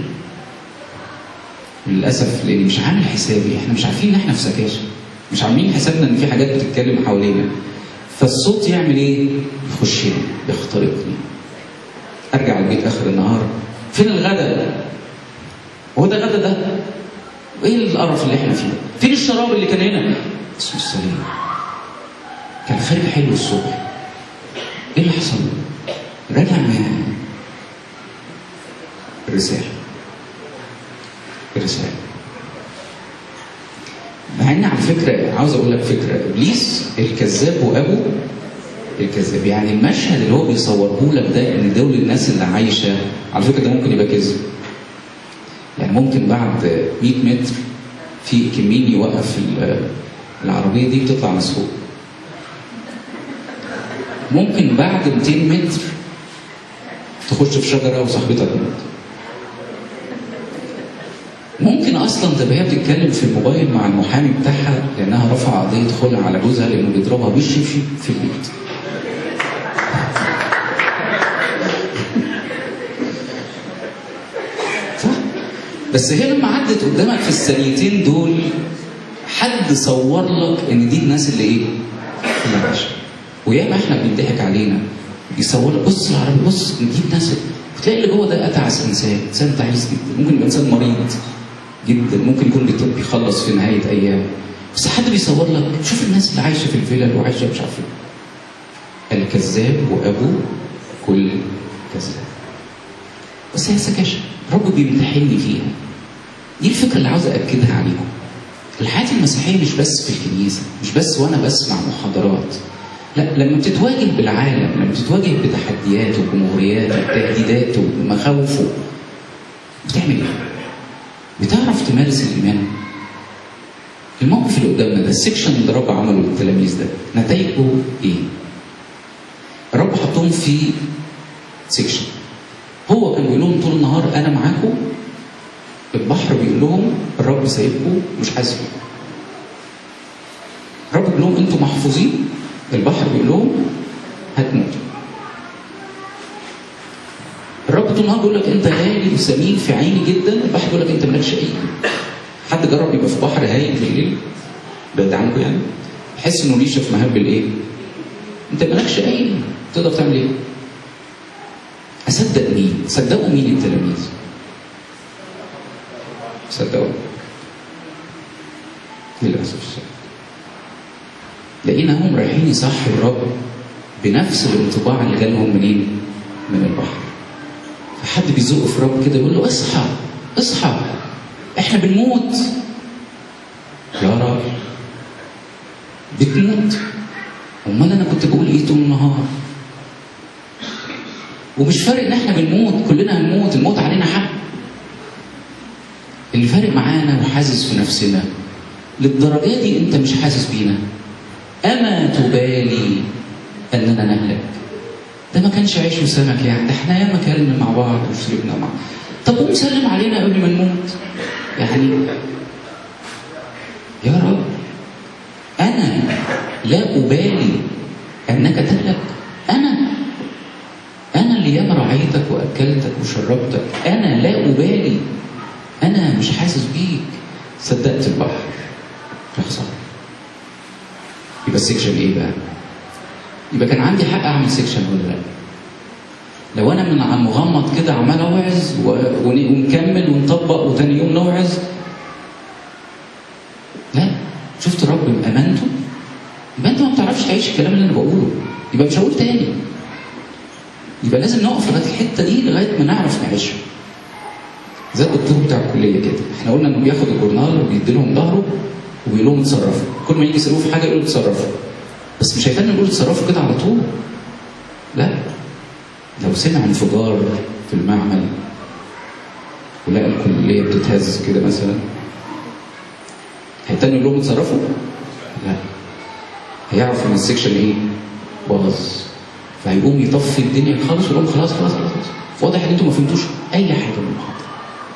للاسف لاني مش عامل حسابي، احنا مش عارفين ان احنا في سكاشن، مش عاملين حسابنا ان في حاجات بتتكلم حوالينا. فالصوت يعمل ايه؟ يخشني، يخترقني. ارجع البيت اخر النهار، فين الغدا؟ هو ده غدا ده؟ وايه القرف اللي احنا فيه؟ فين الشراب اللي كان هنا؟ اسمه السليم. كان خارج حلو الصبح. ايه اللي حصل؟ راجع من الرسالة. الرسالة. مع ان على فكرة عاوز اقول لك فكرة، ابليس الكذاب وابو الكذاب. يعني المشهد اللي هو بيصوره لك ده ان دول الناس اللي عايشة، على فكرة ده ممكن يبقى كذب. يعني ممكن بعد مية متر في كمين يوقف العربية دي بتطلع مسروق. ممكن بعد مئتين متر تخش في شجرة وصاحبتك تموت. ممكن اصلا تبقى هي بتتكلم في الموبايل مع المحامي بتاعها لانها رفع قضية خلع على جوزها لانه بيضربها بالشبشب في البيت. بس هي لما عدت قدامك في الثانيتين دول حد صور لك ان دي الناس اللي ايه؟ اللي عايشه. وياما احنا بنضحك علينا، بيصور لك بص العربي، بص دي الناس، بتلاقي اللي جوه ده اتعس انسان، انسان تعيس جدا، ممكن يبقى انسان مريض جدا، ممكن يكون بيخلص في نهايه ايام، بس حد بيصور لك، شوف الناس اللي عايشه في الفيلل وعايشه مش عارف ايه، الكذاب وابوه كل كذاب. بس هي سكاشة رب بيمتحني فيها. دي الفكره اللي عاوز اكدها عليكم. الحياه المسيحيه مش بس في الكنيسه، مش بس وانا بسمع محاضرات، لا، لما بتتواجه بالعالم، لما بتتواجه بتحدياته وجمهورياته وتهديداته ومخاوفه، بتعمل ايه؟ بتعرف تمارس الايمان؟ الموقف اللي قدامنا ده، السكشن اللي الرب عمله للتلاميذ ده، نتائجه ايه؟ الرب حطهم في سكشن. هو كان بيقول لهم طول النهار انا معاكم، البحر بيقول لهم الرب سايبكم مش حاسبكم. الرب بيقول لهم انتم محفوظين، البحر بيقول لهم هتموتوا. الرب طول النهار بيقول لك انت غالي وثمين في عيني جدا، البحر بيقول لك انت مالكش اي. حد جرب يبقى في بحر هايج بالليل بعد عنكم يعني؟ تحس انه ريشه في مهب الايه؟ انت مالكش اي، تقدر تعمل ايه؟ اصدق مين؟ صدقوا مين التلاميذ؟ صدقوا للاسف الشديد. لقيناهم رايحين يصحوا الرب بنفس الانطباع اللي جالهم منين؟ من البحر. فحد بيزق في الرب كده يقول له اصحى اصحى احنا بنموت. يا رب بتموت؟ امال انا كنت بقول ايه طول النهار؟ ومش فارق ان احنا بنموت، كلنا هنموت، الموت علينا حق. اللي فارق معانا وحاسس في نفسنا للدرجه دي انت مش حاسس بينا. اما تبالي اننا نهلك؟ ده ما كانش عيش وسمك يعني، ده احنا ياما كلنا مع بعض وشربنا مع بعض. طب قوم سلم علينا قبل ما نموت يعني. يا رب انا لا ابالي انك تهلك. انا انا اللي ياما رعيتك واكلتك وشربتك، انا لا ابالي، انا مش حاسس بيك. صدقت البحر رخصة. يبقى السكشن ايه بقى؟ يبقى كان عندي حق اعمل سكشن ولا لا؟ لو انا من عم مغمض كده عمال اوعظ ونكمل ونطبق وتاني يوم نوعظ، لا، شفت الرب بامانته، يبقى انت ما بتعرفش تعيش الكلام اللي انا بقوله، يبقى مش هقول تاني. يبقى لازم نقف لغايه الحته دي لغايه ما نعرف نعيشها. زي الدكتور بتاع الكليه كده، احنا قلنا انه بياخد الجورنال وبيدي لهم ظهره وبيقول لهم اتصرفوا، كل ما يجي يسالوه في حاجه يقول له اتصرفوا. بس مش هيتم يقول اتصرفوا كده على طول. لا، لو سمع انفجار في المعمل ولقى الكليه بتتهز كده مثلا، هيتم يقول لهم اتصرفوا؟ لا، هيعرف ان السكشن ايه؟ باظ، فهيقوم يطفي الدنيا خالص ويقول لهم خلاص خلاص خلاص. واضح ان انتوا ما فهمتوش اي حاجه من المحاضره.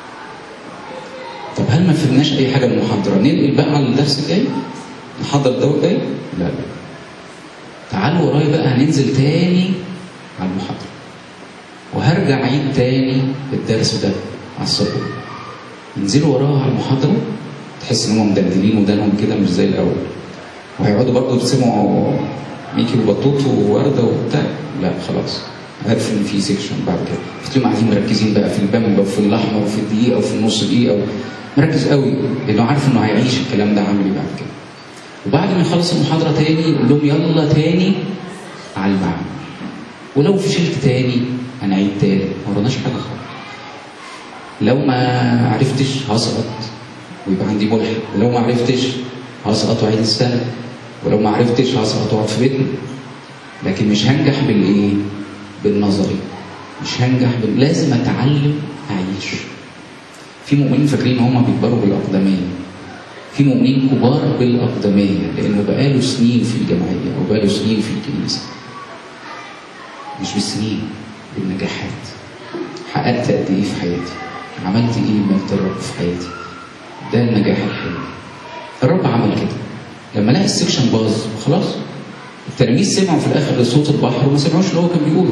طب هل ما فهمناش اي حاجه من المحاضره ننقل بقى على الدرس الجاي؟ نحضر الدور الجاي؟ لا لا. تعالوا ورايا بقى، هننزل تاني على المحاضره وهرجع عيد تاني الدرس ده على السبوره. ينزلوا وراها على المحاضره، تحس ان هم مدلدلين ودانهم كده مش زي الاول، وهيقعدوا برضه يرسموا ميكي وبطوط وورده وبتاع. لا خلاص، عارف ان في سيكشن بعد كده، فتلاقيهم قاعدين مركزين بقى في البامبا وفي الاحمر وفي الدقيقه وفي النص دقيقه، مركز قوي لانه عارف انه هيعيش الكلام ده عامل ايه بعد كده. وبعد ما يخلص المحاضره تاني يقول لهم يلا تاني على المعمل، ولو فشلت تاني هنعيد تاني، ما وراناش حاجه خالص. لو ما عرفتش هسقط ويبقى عندي ملحق، ولو ما عرفتش هسقط وعيد السنه، ولو ما عرفتش هسقط واقعد في بيتنا. لكن مش هنجح بالايه؟ بالنظري. مش هنجح بال... لازم اتعلم اعيش. في مؤمنين فاكرين ان هم بيكبروا بالاقدميه. في مؤمنين كبار بالاقدميه لانه بقاله سنين في الجمعيه او بقاله سنين في الكنيسه. مش بالسنين، بالنجاحات. حققت قد ايه في حياتي؟ عملت ايه لمجد الرب في حياتي؟ ده النجاح الحقيقي. الرب عمل كده. لما لقى السكشن باظ خلاص، التلاميذ سمعوا في الاخر صوت البحر وما سمعوش اللي هو كان بيقوله.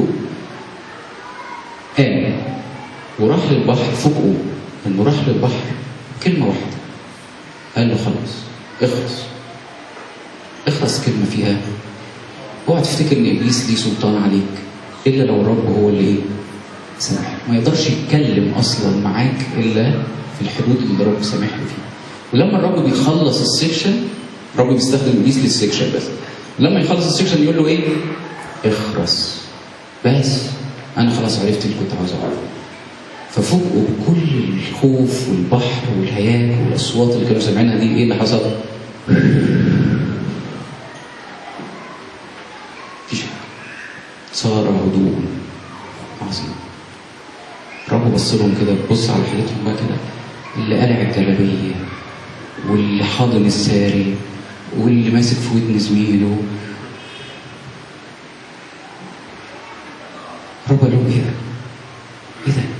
قام وراح للبحر، فوقه انه راح للبحر كلمه واحده، قال له خلاص اخلص. اخلص كلمه فيها اوعى تفتكر ان ابليس ليه سلطان عليك الا لو الرب هو اللي ايه؟ سامح. ما يقدرش يتكلم اصلا معاك الا في الحدود اللي الرب سامح له فيها. ولما الرب بيخلص السكشن رب بيستخدم ابليس للسكشن بس. لما يخلص السكشن يقول له ايه؟ اخرس بس انا خلاص عرفت اللي كنت عاوز اعرفه. ففوجئوا بكل الخوف والبحر والهياج والاصوات اللي كانوا سامعينها دي، ايه اللي حصل؟ مفيش حاجه، صار هدوء عظيم. رب بص لهم كده، بص على حالتهم بقى كده، اللي قلع الجلابيه واللي حاضن الساري واللي ماسك في ودن زميله. رب قال لهم ايه ده؟ ايه ده؟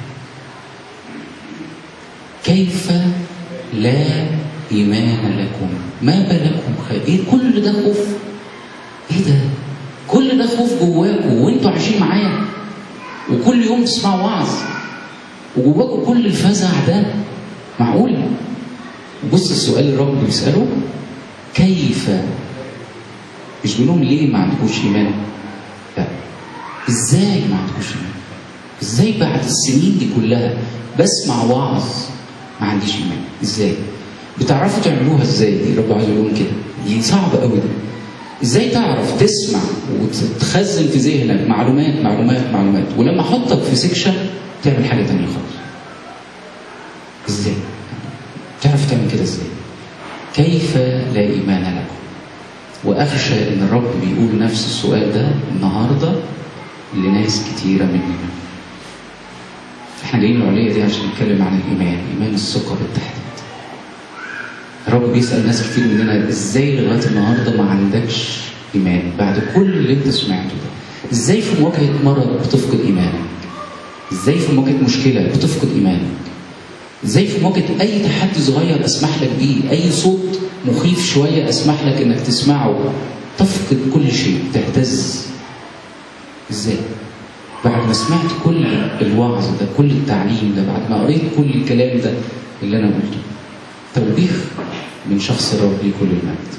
كيف لا ايمان لكم؟ ما بالكم خير؟ ايه كل ده خوف؟ ايه ده؟ كل ده خوف جواكم وانتوا عايشين معايا، وكل يوم تسمعوا وعظ وجواكم كل الفزع ده، معقول؟ بص السؤال اللي الرب بيسأله، كيف؟ مش بيقول لهم ليه ما عندكوش ايمان؟ لا، ازاي ما عندكوش ايمان؟ ازاي بعد السنين دي كلها بسمع وعظ ما عنديش ايمان؟ ازاي؟ بتعرفوا تعملوها ازاي دي؟ رب عايز يقول لهم كده، دي صعبه قوي دي. ازاي تعرف تسمع وتخزن في ذهنك معلومات معلومات معلومات، ولما احطك في سكشن تعمل حاجه ثانيه خالص؟ ازاي؟ تعرف تعمل كده ازاي؟ كيف لا ايمان لكم؟ واخشى ان الرب بيقول نفس السؤال ده النهارده لناس كتيره مننا. احنا جايين العليه دي عشان نتكلم عن الايمان، ايمان الثقه بالتحديد. الرب بيسال ناس كتير مننا، ازاي لغايه النهارده ما عندكش ايمان بعد كل اللي انت سمعته ده؟ ازاي في مواجهه مرض بتفقد ايمانك؟ ازاي في مواجهه مشكله بتفقد ايمانك؟ ازاي في مواجهه اي تحدي صغير اسمح لك بيه، اي صوت مخيف شويه اسمح لك انك تسمعه تفقد كل شيء، تهتز؟ ازاي؟ بعد ما سمعت كل الوعظ ده، كل التعليم ده، بعد ما قريت كل الكلام ده اللي انا قلته، توبيخ من شخص الرب ليه كل المجد.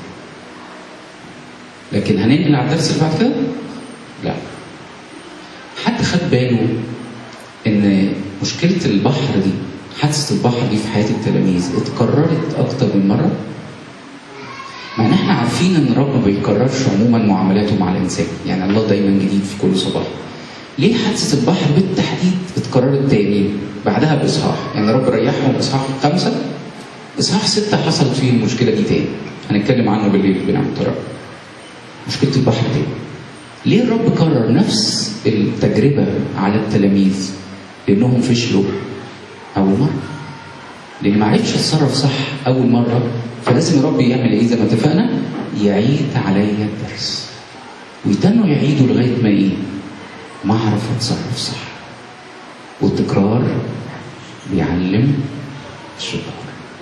لكن هننقل على الدرس اللي بعد كده؟ لا. حد خد باله ان مشكله البحر دي، حادثه البحر دي في حياه التلاميذ اتكررت اكتر من مره؟ مع ان احنا عارفين ان الرب ما بيكررش عموما معاملاته مع الانسان، يعني الله دايما جديد في كل صباح. ليه حادثه البحر بالتحديد اتكررت تاني بعدها باصحاح؟ يعني الرب ريحهم اصحاح خمسه، اصحاح سته حصلت فيه المشكله دي تاني، هنتكلم عنه بالليل بنعمه الرب. مشكله البحر تاني. ليه الرب كرر نفس التجربه على التلاميذ؟ لانهم فشلوا اول مره، لان ما عرفش يتصرف صح اول مره، فلازم الرب يعمل ايه؟ زي ما اتفقنا، يعيد عليا الدرس، ويتنوا يعيدوا لغايه ما ايه؟ ما اعرف اتصرف صح. والتكرار بيعلم الشطار.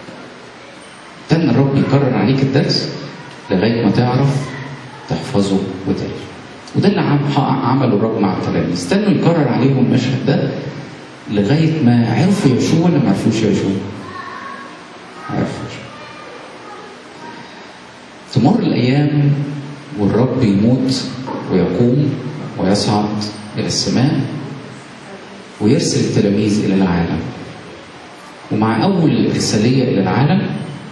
تن الرب يكرر عليك الدرس لغايه ما تعرف تحفظه وتعيشه. وده اللي عمله الرب مع التلاميذ، استنوا يكرر عليهم المشهد ده لغايه ما عرفوا يعيشوه ولا ما عرفوش يعيشوه؟ عرفوا يعيشوه. تمر الايام والرب يموت ويقوم ويصعد الى السماء ويرسل التلاميذ الى العالم. ومع اول ارساليه الى العالم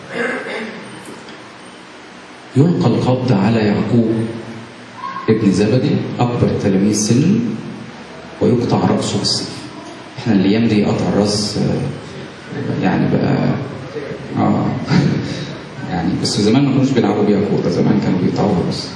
يلقى القبض على يعقوب ابن زبدي اكبر التلاميذ سنا ويقطع راسه بالسيف. احنا الايام دي قطع الراس يعني بقى اه يعني، بس زمان ما كانوش بيلعبوا بيها كوره، زمان كانوا بيقطعوها بس.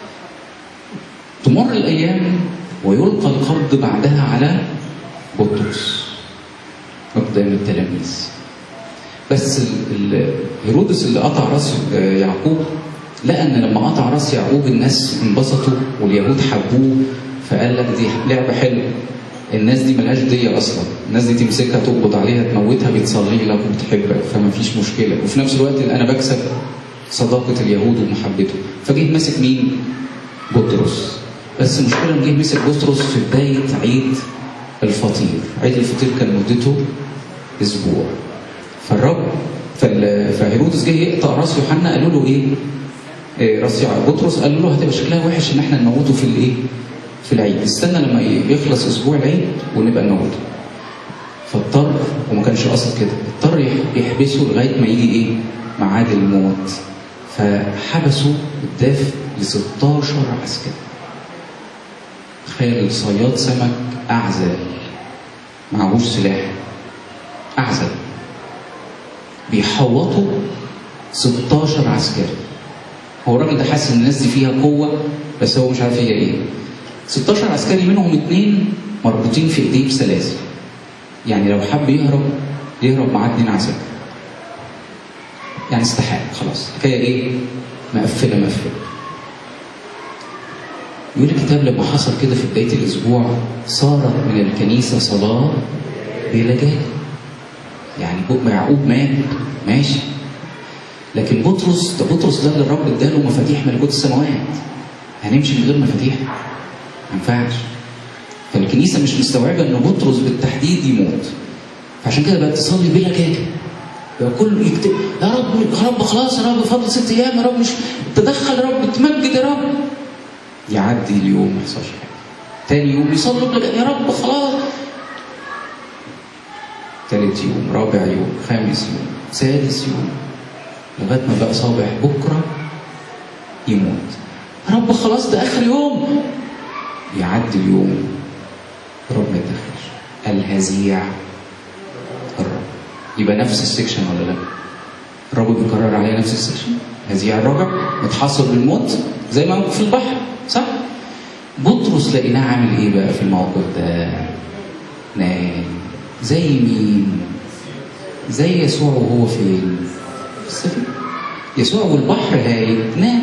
تمر الايام ويلقى القبض بعدها على بطرس قدام التلاميذ. بس هيرودس اللي قطع راس يعقوب لقى ان لما قطع راس يعقوب الناس انبسطوا واليهود حبوه، فقال لك دي لعبه حلوه، الناس دي ملهاش ديه اصلا، الناس دي تمسكها تقبض عليها تموتها بتصلي لك وبتحبك، فما فيش مشكله، وفي نفس الوقت انا بكسب صداقه اليهود ومحبتهم. فجه ماسك مين؟ بطرس. بس المشكله ان جه مسك بطرس في بدايه عيد الفطير. عيد الفطير كان مدته اسبوع. فالرب فهيرودس جه يقطع راس يوحنا، قالوا له ايه؟ إيه راس بطرس؟ قالوا له هتبقى شكلها وحش ان احنا نموته في الايه؟ في العيد، استنى لما يخلص اسبوع العيد ونبقى نموته. فاضطر، وما كانش قصد كده، اضطر يحبسه لغايه ما يجي ايه؟ ميعاد الموت. فحبسوا الداف ل ستاشر عسكري. تخيل صياد سمك اعزل معهوش سلاح، اعزل بيحوطوا ستاشر عسكري. هو الراجل ده حاسس ان الناس دي فيها قوه بس هو مش عارف هي ايه. ستاشر عسكري منهم اتنين مربوطين في ايديه بسلاسل، يعني لو حب يهرب يهرب معاه اتنين عساكر، يعني استحال خلاص الحكايه ايه؟ مقفله مقفله. يقول الكتاب لما حصل كده في بدايه الاسبوع صارت من الكنيسه صلاه بلا جهل. يعني يعقوب مات ماشي، لكن بطرس ده بطرس ده اللي الرب اداله مفاتيح ملكوت السماوات. هنمشي من غير مفاتيح؟ ما ينفعش. فالكنيسه مش مستوعبه ان بطرس بالتحديد يموت، فعشان كده بقت تصلي بلا جهل. يبقى كله يكتب يا رب يا رب خلاص يا رب فاضل ست ايام يا رب، مش تدخل يا رب تمجد يا رب. يعدي اليوم ما يحصلش حاجه. تاني يوم يصلوا يا رب خلاص. تالت يوم، رابع يوم، خامس يوم، سادس يوم، لغايه ما بقى صابح بكره يموت. يا رب خلاص ده اخر يوم. يعدي اليوم رب ما يتدخلش. الهزيع الرب. يبقى نفس السكشن ولا لا؟ الرب بيكرر عليها نفس السكشن. هزيع الرجع متحصل بالموت زي ما في البحر صح؟ بطرس لقيناه عامل ايه بقى في الموقف ده؟ نام. زي مين؟ زي يسوع وهو فين؟ في السفينة. يسوع والبحر هايج نام.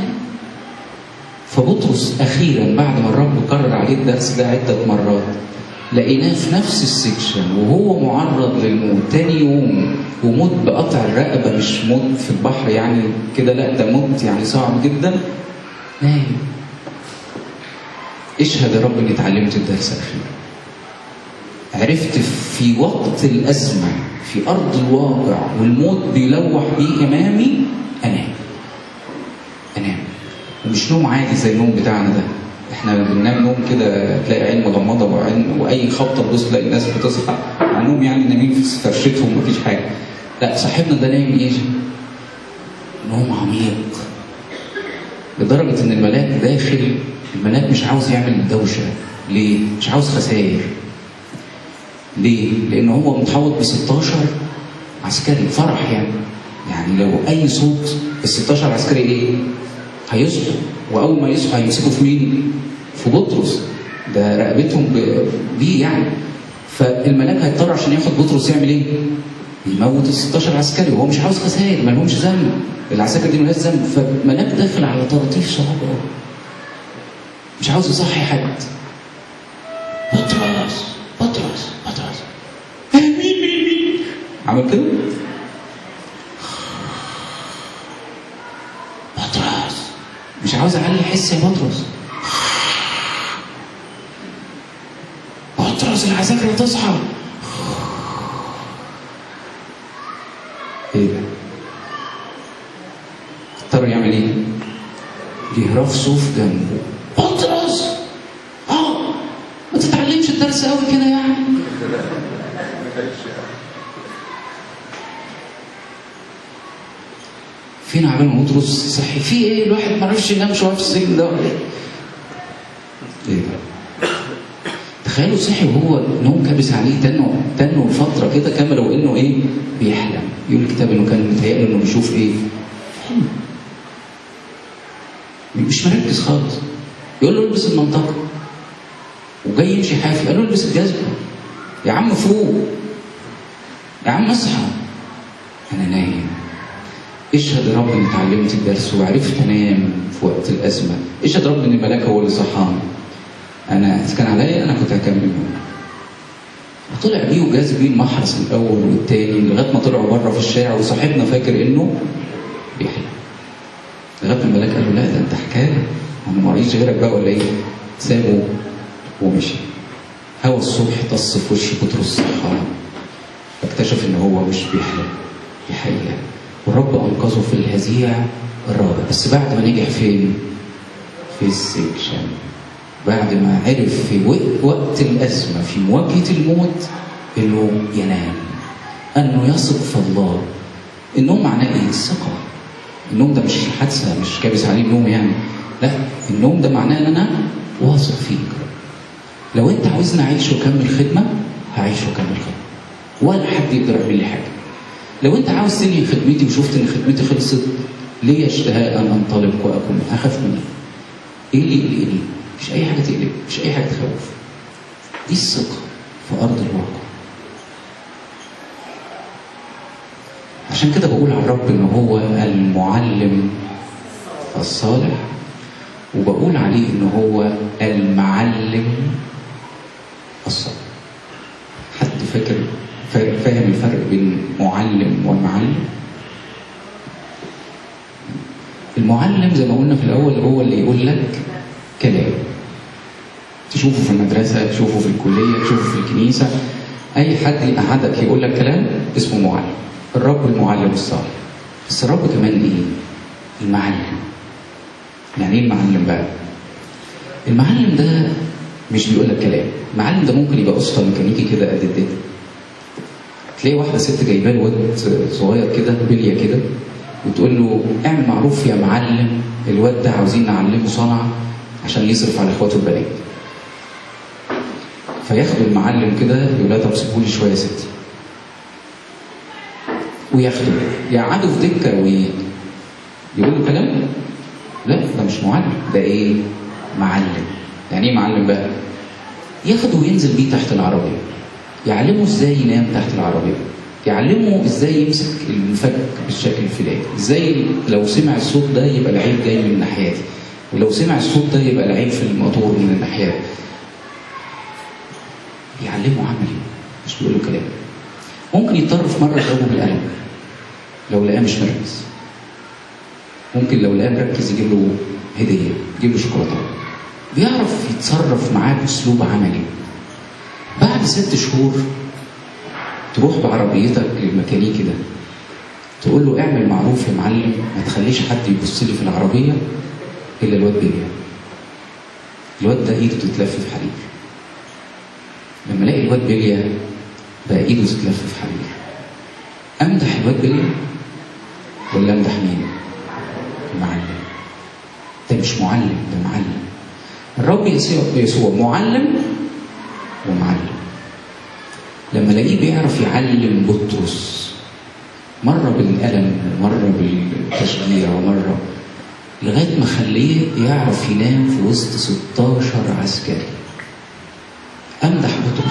فبطرس اخيرا بعد ما الرب كرر عليه الدرس ده عده مرات لقيناه في نفس السكشن وهو معرض للموت تاني يوم، وموت بقطع الرقبه، مش موت في البحر يعني كده، لا ده موت يعني صعب جدا. نايم. اشهد يا رب اني اتعلمت الدرس اخيرا. عرفت في وقت الازمه في ارض الواقع والموت بيلوح بيه امامي انام. انام. ومش نوم عادي زي النوم بتاعنا ده. احنا بننام نوم كده تلاقي عين مغمضه وعين واي خبطه تبص تلاقي الناس بتصحى على نوم يعني نايمين في فرشتهم مفيش حاجه. لا صاحبنا ده نايم ايه؟ نوم عميق. لدرجه ان الملاك داخل، الملاك مش عاوز يعمل دوشه. ليه؟ مش عاوز خسائر. ليه؟ لان هو متحوط ب ستاشر عسكري فرح يعني. يعني لو اي صوت ال ستاشر عسكري ايه؟ هيصحوا، واول ما يصحوا هيمسكوا في مين؟ في بطرس. ده رقبتهم بيه يعني. فالملاك هيضطر عشان ياخد بطرس يعمل ايه؟ يموت ال ستاشر عسكري، وهو مش عاوز خسائر، ما لهمش ذنب. العساكر دي مالهاش ذنب. فالملاك داخل على طراطيف صعبه مش عاوز يصحي حد. بطرس بطرس بطرس مين مين مين عمل كده؟ بطرس مش عاوز اعلي حس يا بطرس. بطرس العساكر تصحى. ايه ده؟ اضطر يعمل ايه؟ يهرفصوا في جنبه. بطرس اه ما تتعلمش الدرس قوي كده يعني. فين عمال بطرس صحي؟ في ايه؟ الواحد ما عرفش ينام شويه في السجن ده ولا ايه؟ ايه ده؟ تخيلوا صحي وهو نوم كابس عليه تنه تنه فتره كده كامله وانه ايه؟ بيحلم. يقول الكتاب انه كان متهيأله انه بيشوف ايه؟ حلم. مش مركز خالص. يقول له البس المنطقه وجاي يمشي حافي، قال له البس الجزمه. يا عم فوق، يا عم اصحى، انا نايم. اشهد يا رب اني اتعلمت الدرس وعرفت انام في وقت الازمه. اشهد يا رب ان الملاك هو اللي صحاني. انا اذا كان عليا انا كنت هكمل. طلع بيه وجاز بيه المحرس الاول والتاني لغايه ما طلعوا بره في الشارع، وصاحبنا فاكر انه بيحلم. لغايه ما الملاك قال له لا ده انت حكايه، انا ما معيش غيرك بقى ولا ايه؟ سابه ومشي. هوا الصبح طص في وش بطرس صحى، فاكتشف ان هو مش بيحلم، دي حقيقه. والرب انقذه في الهزيع الرابع، بس بعد ما نجح فين؟ في السجن. بعد ما عرف في وقت الازمه في مواجهه الموت انه ينام، انه يثق في الله. النوم معناه ايه؟ الثقه. النوم ده مش حادثه، مش كابس عليه النوم يعني، لا، النوم ده معناه ان انا واثق فيك. لو انت عاوزني اعيش واكمل خدمه هعيش واكمل خدمه، ولا حد يقدر يعمل لي حاجه. لو انت عاوز تنهي خدمتي وشفت ان خدمتي خلصت، ليه اشتهاء ان انطلق واكون؟ اخاف من ايه؟ ايه اللي يقلقني؟ مش اي حاجه تقلق، مش اي حاجه تخوف. دي الثقه في ارض الواقع. عشان كده بقول على الرب ان هو المعلم الصالح، وبقول عليه ان هو المعلم الصالح. حد فاكر فاهم الفرق بين معلم والمعلم؟ المعلم زي ما قلنا في الاول هو اللي يقول لك كلام، تشوفه في المدرسه، تشوفه في الكليه، تشوفه في الكنيسه، اي حد يقعدك يقول لك كلام اسمه معلم. الرب المعلم الصالح. بس الرب كمان ايه؟ المعلم. يعني ايه المعلم بقى؟ المعلم ده مش بيقول لك كلام. المعلم ده ممكن يبقى اسطى ميكانيكي كده قد الدنيا، تلاقي واحده ست جايبه له واد صغير كده بليه كده وتقول له اعمل معروف يا معلم، الواد ده عاوزين نعلمه صنعه عشان يصرف على اخواته البنات. فياخدوا المعلم كده يقول لها طب سيبوا لي شويه يا ستي، وياخدوا يقعدوا في دكه ويقولوا كلام. لا، ده مش معلم، ده ايه؟ معلم. يعني ايه معلم بقى؟ ياخده وينزل بيه تحت العربيه، يعلمه ازاي ينام تحت العربيه، يعلمه ازاي يمسك المفك بالشكل الفلاني، ازاي لو سمع الصوت ده يبقى العيب جاي من الناحيه دي، ولو سمع الصوت ده يبقى العيب في الموتور من الناحيه دي. يعلمه عملي، مش بيقول له كلام. ممكن يضطر مره يضربه بالقلم لو لقاه مش مركز. ممكن لو لقاه مركز يجيب له هديه، يجيب له شوكولاته. بيعرف يتصرف معاه باسلوب عملي. بعد ست شهور تروح بعربيتك للميكانيكي ده تقول له اعمل معروف يا معلم، ما تخليش حد يبص لي في العربيه الا الواد بيليا. الواد ده ايده تتلف في حرير. لما الاقي الواد بيليا بقى ايده تتلف في حرير، امدح الواد بيليا ولا امدح مين؟ المعلم. ده مش معلم، ده معلم. الرب يسوع معلم ومعلم. لما الاقيه بيعرف يعلم بطرس مره بالقلم، مره بالتشجيع، ومره لغايه ما خليه يعرف ينام في وسط ستاشر عسكري، امدح بطرس.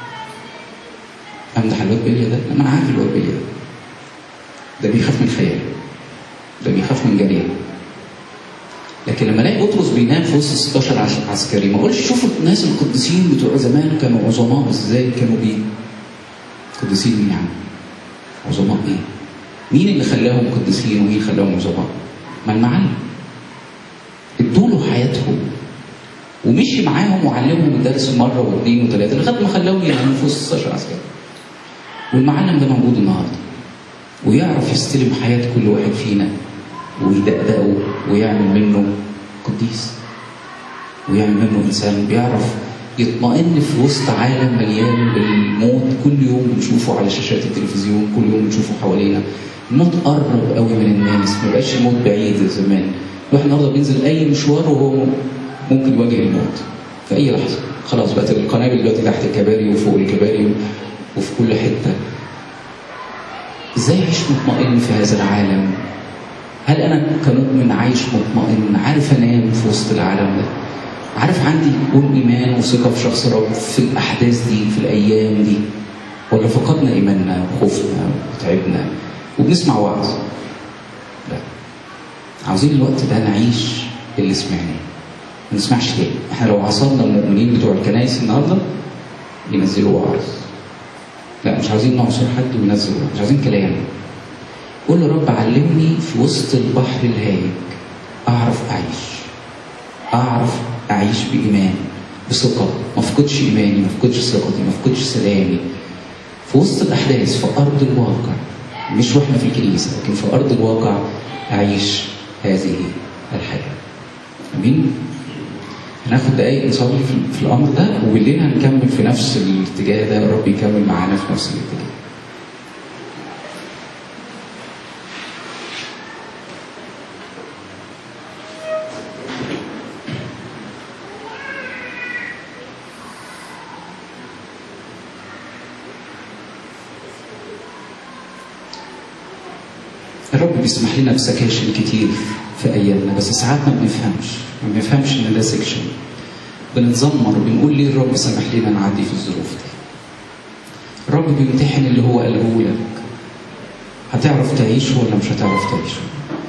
امدح الواد بيليا ده لما انا عارف الواد بيليا ده ده بيخاف من خياله، ده بيخاف من جريمه. لكن لما الاقي بطرس بينام في وسط ستاشر عسكري، ما اقولش شوفوا الناس القديسين بتوع زمان كانوا عظماء ازاي، كانوا بيه قديسين مين يعني؟ عظماء ايه؟ مين اللي خلاهم قديسين ومين خلاهم عظماء؟ ما المعلم. ادوا له حياتهم ومشي معاهم وعلمهم الدرس مره واثنين وثلاثه لغايه ما خلاهم يناموا في وسط ستاشر عسكري. والمعلم ده موجود النهارده ويعرف يستلم حياه كل واحد فينا ويدقدقه ويعمل منه قديس، ويعمل منه انسان بيعرف يطمئن في وسط عالم مليان بالموت. كل يوم بنشوفه على شاشات التلفزيون، كل يوم بنشوفه حوالينا. الموت قرب قوي من الناس، ما بقاش الموت بعيد زي زمان. الواحد النهارده بينزل اي مشوار وهو ممكن يواجه الموت في اي لحظه. خلاص بقت القنابل دلوقتي تحت الكباري وفوق الكباري وفي كل حته. ازاي اعيش مطمئن في هذا العالم؟ هل انا كمؤمن عايش مطمئن، عارف انام في وسط العالم ده، عارف عندي يكون ايمان وثقه في شخص رب في الاحداث دي، في الايام دي؟ ولا فقدنا ايماننا وخوفنا وتعبنا وبنسمع وعظ؟ لا، عاوزين الوقت ده نعيش اللي سمعناه، ما نسمعش تاني. احنا لو عصرنا المؤمنين بتوع الكنائس النهارده ينزلوا وعظ، لا، مش عاوزين نعصر حد وينزل وعظ، مش عاوزين كلام. قول له رب علمني في وسط البحر الهايج اعرف اعيش، اعرف اعيش بايمان، بثقه، ما افقدش ايماني، ما افقدش ثقتي، ما افقدش سلامي في وسط الاحداث، في ارض الواقع، مش واحنا في الكنيسه لكن في ارض الواقع اعيش هذه الحياه. امين. هناخد دقايق نصلي في الامر ده، وبالليل هنكمل في نفس الاتجاه ده، الرب يكمل معانا في نفس الاتجاه. الرب بيسمح لنا بسكاشن كتير في ايامنا، بس ساعات ما بنفهمش ما بنفهمش ان ده سكشن، بنتذمر وبنقول ليه الرب سمح لنا نعدي في الظروف دي. الرب بيمتحن اللي هو قاله لك، هتعرف تعيشه ولا مش هتعرف تعيشه.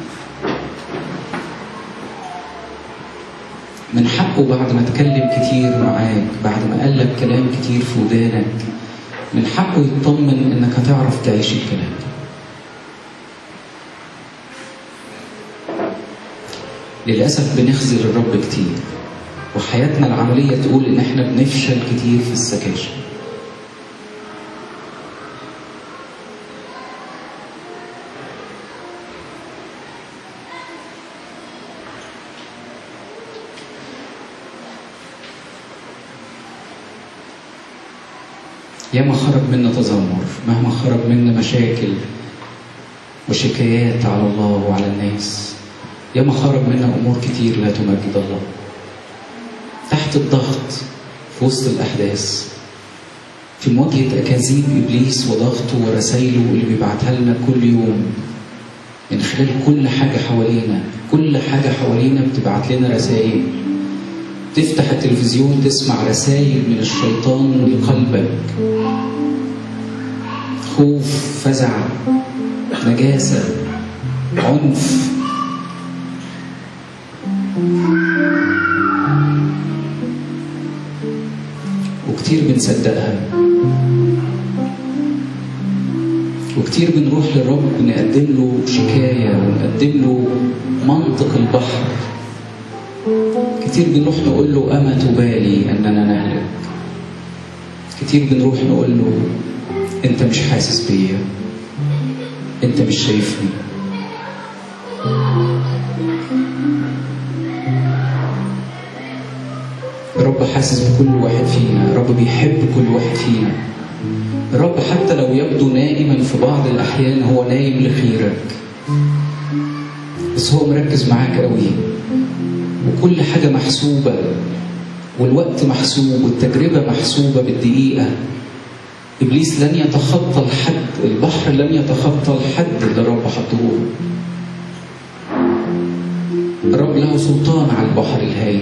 من حقه بعد ما اتكلم كتير معاك، بعد ما قال لك كلام كتير في ودانك، من حقه يطمن انك هتعرف تعيش الكلام ده. للأسف بنخذل الرب كتير، وحياتنا العملية تقول ان احنا بنفشل كتير في السكاشن. ياما خرج منا تذمر، مهما خرج منا مشاكل وشكايات على الله وعلى الناس، ياما خرج منا أمور كتير لا تمجد الله. تحت الضغط، في وسط الأحداث، في مواجهة أكاذيب إبليس وضغطه ورسايله اللي بيبعتها لنا كل يوم من خلال كل حاجة حوالينا. كل حاجة حوالينا بتبعت لنا رسائل. تفتح التلفزيون تسمع رسائل من الشيطان لقلبك، خوف، فزع، نجاسة، عنف. وكتير بنصدقها، وكتير بنروح للرب نقدم له شكاية ونقدم له منطق البحر. كتير بنروح نقول له أما تبالي أننا نهلك. كتير بنروح نقول له أنت مش حاسس بيا، أنت مش شايفني. الرب حاسس بكل واحد فينا، الرب بيحب كل واحد فينا. الرب حتى لو يبدو نائما في بعض الأحيان هو نايم لخيرك، بس هو مركز معاك قوي، وكل حاجة محسوبة، والوقت محسوب، والتجربة محسوبة بالدقيقة. إبليس لن يتخطى الحد، البحر لن يتخطى الحد اللي الرب حطه له. الرب له سلطان على البحر الهائج،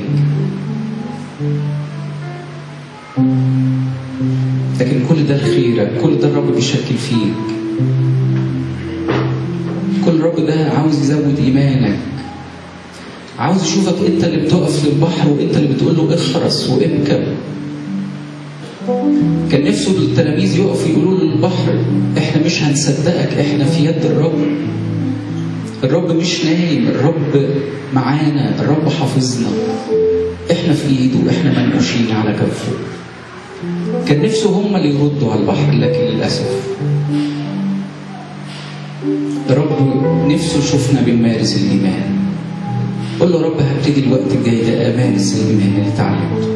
لكن كل ده لخيرك، كل ده الرب بيشكل فيك. كل الرب ده عاوز يزود إيمانك، عاوز يشوفك انت اللي بتقف للبحر وانت اللي بتقول له اخرس وابكم. كان نفسه التلاميذ يقفوا يقولوا للبحر احنا مش هنصدقك، احنا في يد الرب. الرب مش نايم، الرب معانا، الرب حافظنا، احنا في ايده، احنا منقوشين على كفه. كان نفسه هم اللي يردوا على البحر، لكن للأسف الرب نفسه شفنا بنمارس الإيمان. قل له رب هبتدي الوقت الجاي ده أمارس الإيمان اللي اتعلمته،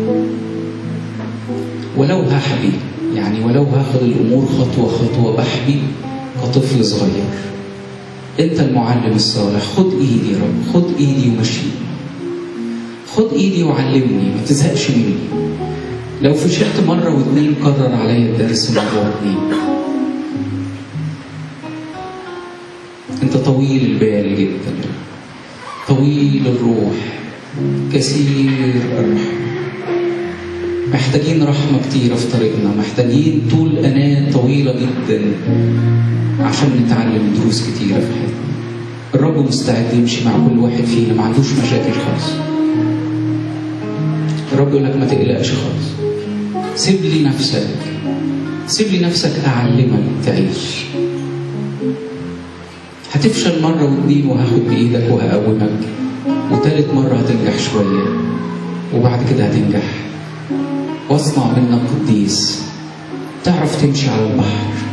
ولو هحبي، يعني ولو هاخد الأمور خطوة خطوة، بحبي كطفل صغير. أنت المعلم الصالح، خد إيدي يا رب، خد إيدي ومشيني، خد إيدي وعلمني، ما تزهقش مني. لو فشلت مرة واثنين كرر عليا الدرس مرة واثنين. أنت طويل البال جدا، طويل الروح، كثير الرحمة. محتاجين رحمة كتيرة في طريقنا، محتاجين طول أناة طويلة جدا عشان نتعلم دروس كتيرة في حياتنا. الرب مستعد يمشي مع كل واحد فينا، ما عندوش مشاكل خالص. الرب يقول لك ما تقلقش خالص، سيب لي نفسك، سيب لي نفسك أعلمك تعيش. هتفشل مرة واثنين وهاخد بإيدك وهقومك، وثالث مرة هتنجح شوية، وبعد كده هتنجح، واصنع منك قديس تعرف تمشي على البحر.